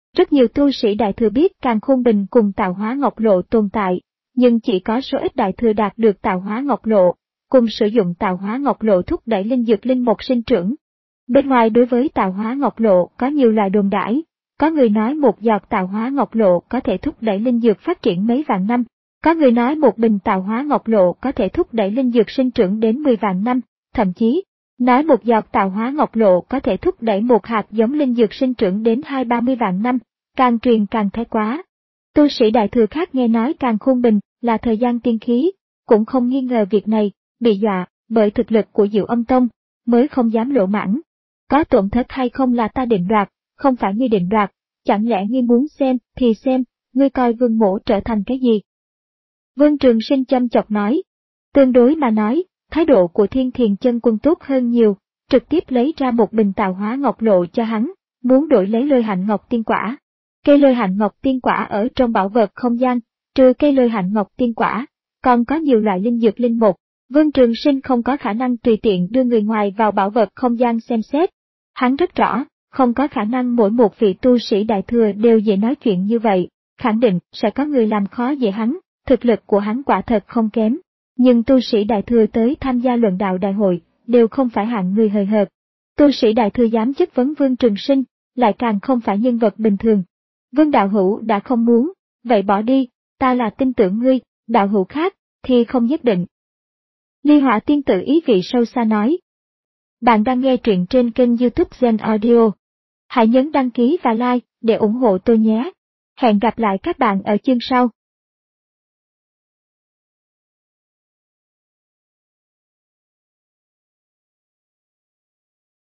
Rất nhiều tu sĩ Đại Thừa biết Càn Khôn Bình cùng Tạo Hóa Ngọc Lộ tồn tại, nhưng chỉ có số ít Đại Thừa đạt được Tạo Hóa Ngọc Lộ, cùng sử dụng Tạo Hóa Ngọc Lộ thúc đẩy linh dược linh mục sinh trưởng. Bên ngoài đối với Tạo Hóa Ngọc Lộ có nhiều loại đồn đãi, có người nói một giọt Tạo Hóa Ngọc Lộ có thể thúc đẩy linh dược phát triển mấy vạn năm, có người nói một bình Tạo Hóa Ngọc Lộ có thể thúc đẩy linh dược sinh trưởng đến mười vạn năm, thậm chí, nói một giọt Tạo Hóa Ngọc Lộ có thể thúc đẩy một hạt giống linh dược sinh trưởng đến hai ba mươi vạn năm, càng truyền càng thái quá. Tu sĩ Đại Thừa khác nghe nói Càn Khôn Bình là thời gian tiên khí, cũng không nghi ngờ việc này, bị dọa bởi thực lực của Diệu Âm Tông, mới không dám lộ mãng. Có tổn thất hay không là ta định đoạt, không phải ngươi định đoạt, chẳng lẽ ngươi muốn xem thì xem, ngươi coi Vương Mỗ trở thành cái gì? Vương Trường Sinh châm chọc nói. Tương đối mà nói, thái độ của Thiên Thiền Chân Quân tốt hơn nhiều, trực tiếp lấy ra một bình Tạo Hóa Ngọc Lộ cho hắn, muốn đổi lấy Lôi Hạnh Ngọc Tiên Quả. Cây Lôi Hạnh Ngọc Tiên Quả ở trong bảo vật không gian, trừ cây Lôi Hạnh Ngọc Tiên Quả, còn có nhiều loại linh dược linh mục. Vương Trường Sinh không có khả năng tùy tiện đưa người ngoài vào bảo vật không gian xem xét. Hắn rất rõ, không có khả năng mỗi một vị tu sĩ Đại Thừa đều dễ nói chuyện như vậy, khẳng định sẽ có người làm khó dễ hắn, thực lực của hắn quả thật không kém. Nhưng tu sĩ Đại Thừa tới tham gia luận đạo đại hội, đều không phải hạng người hời hợt. Tu sĩ Đại Thừa dám chất vấn Vương Trường Sinh, lại càng không phải nhân vật bình thường. Vương đạo hữu đã không muốn, vậy bỏ đi, ta là tin tưởng ngươi, đạo hữu khác, thì không nhất định. Ly Hỏa Tiên Tử ý vị sâu xa nói. Bạn đang nghe truyện trên kênh YouTube Zen Audio. Hãy nhấn đăng ký và like để ủng hộ tôi nhé. Hẹn gặp lại các bạn ở chương sau.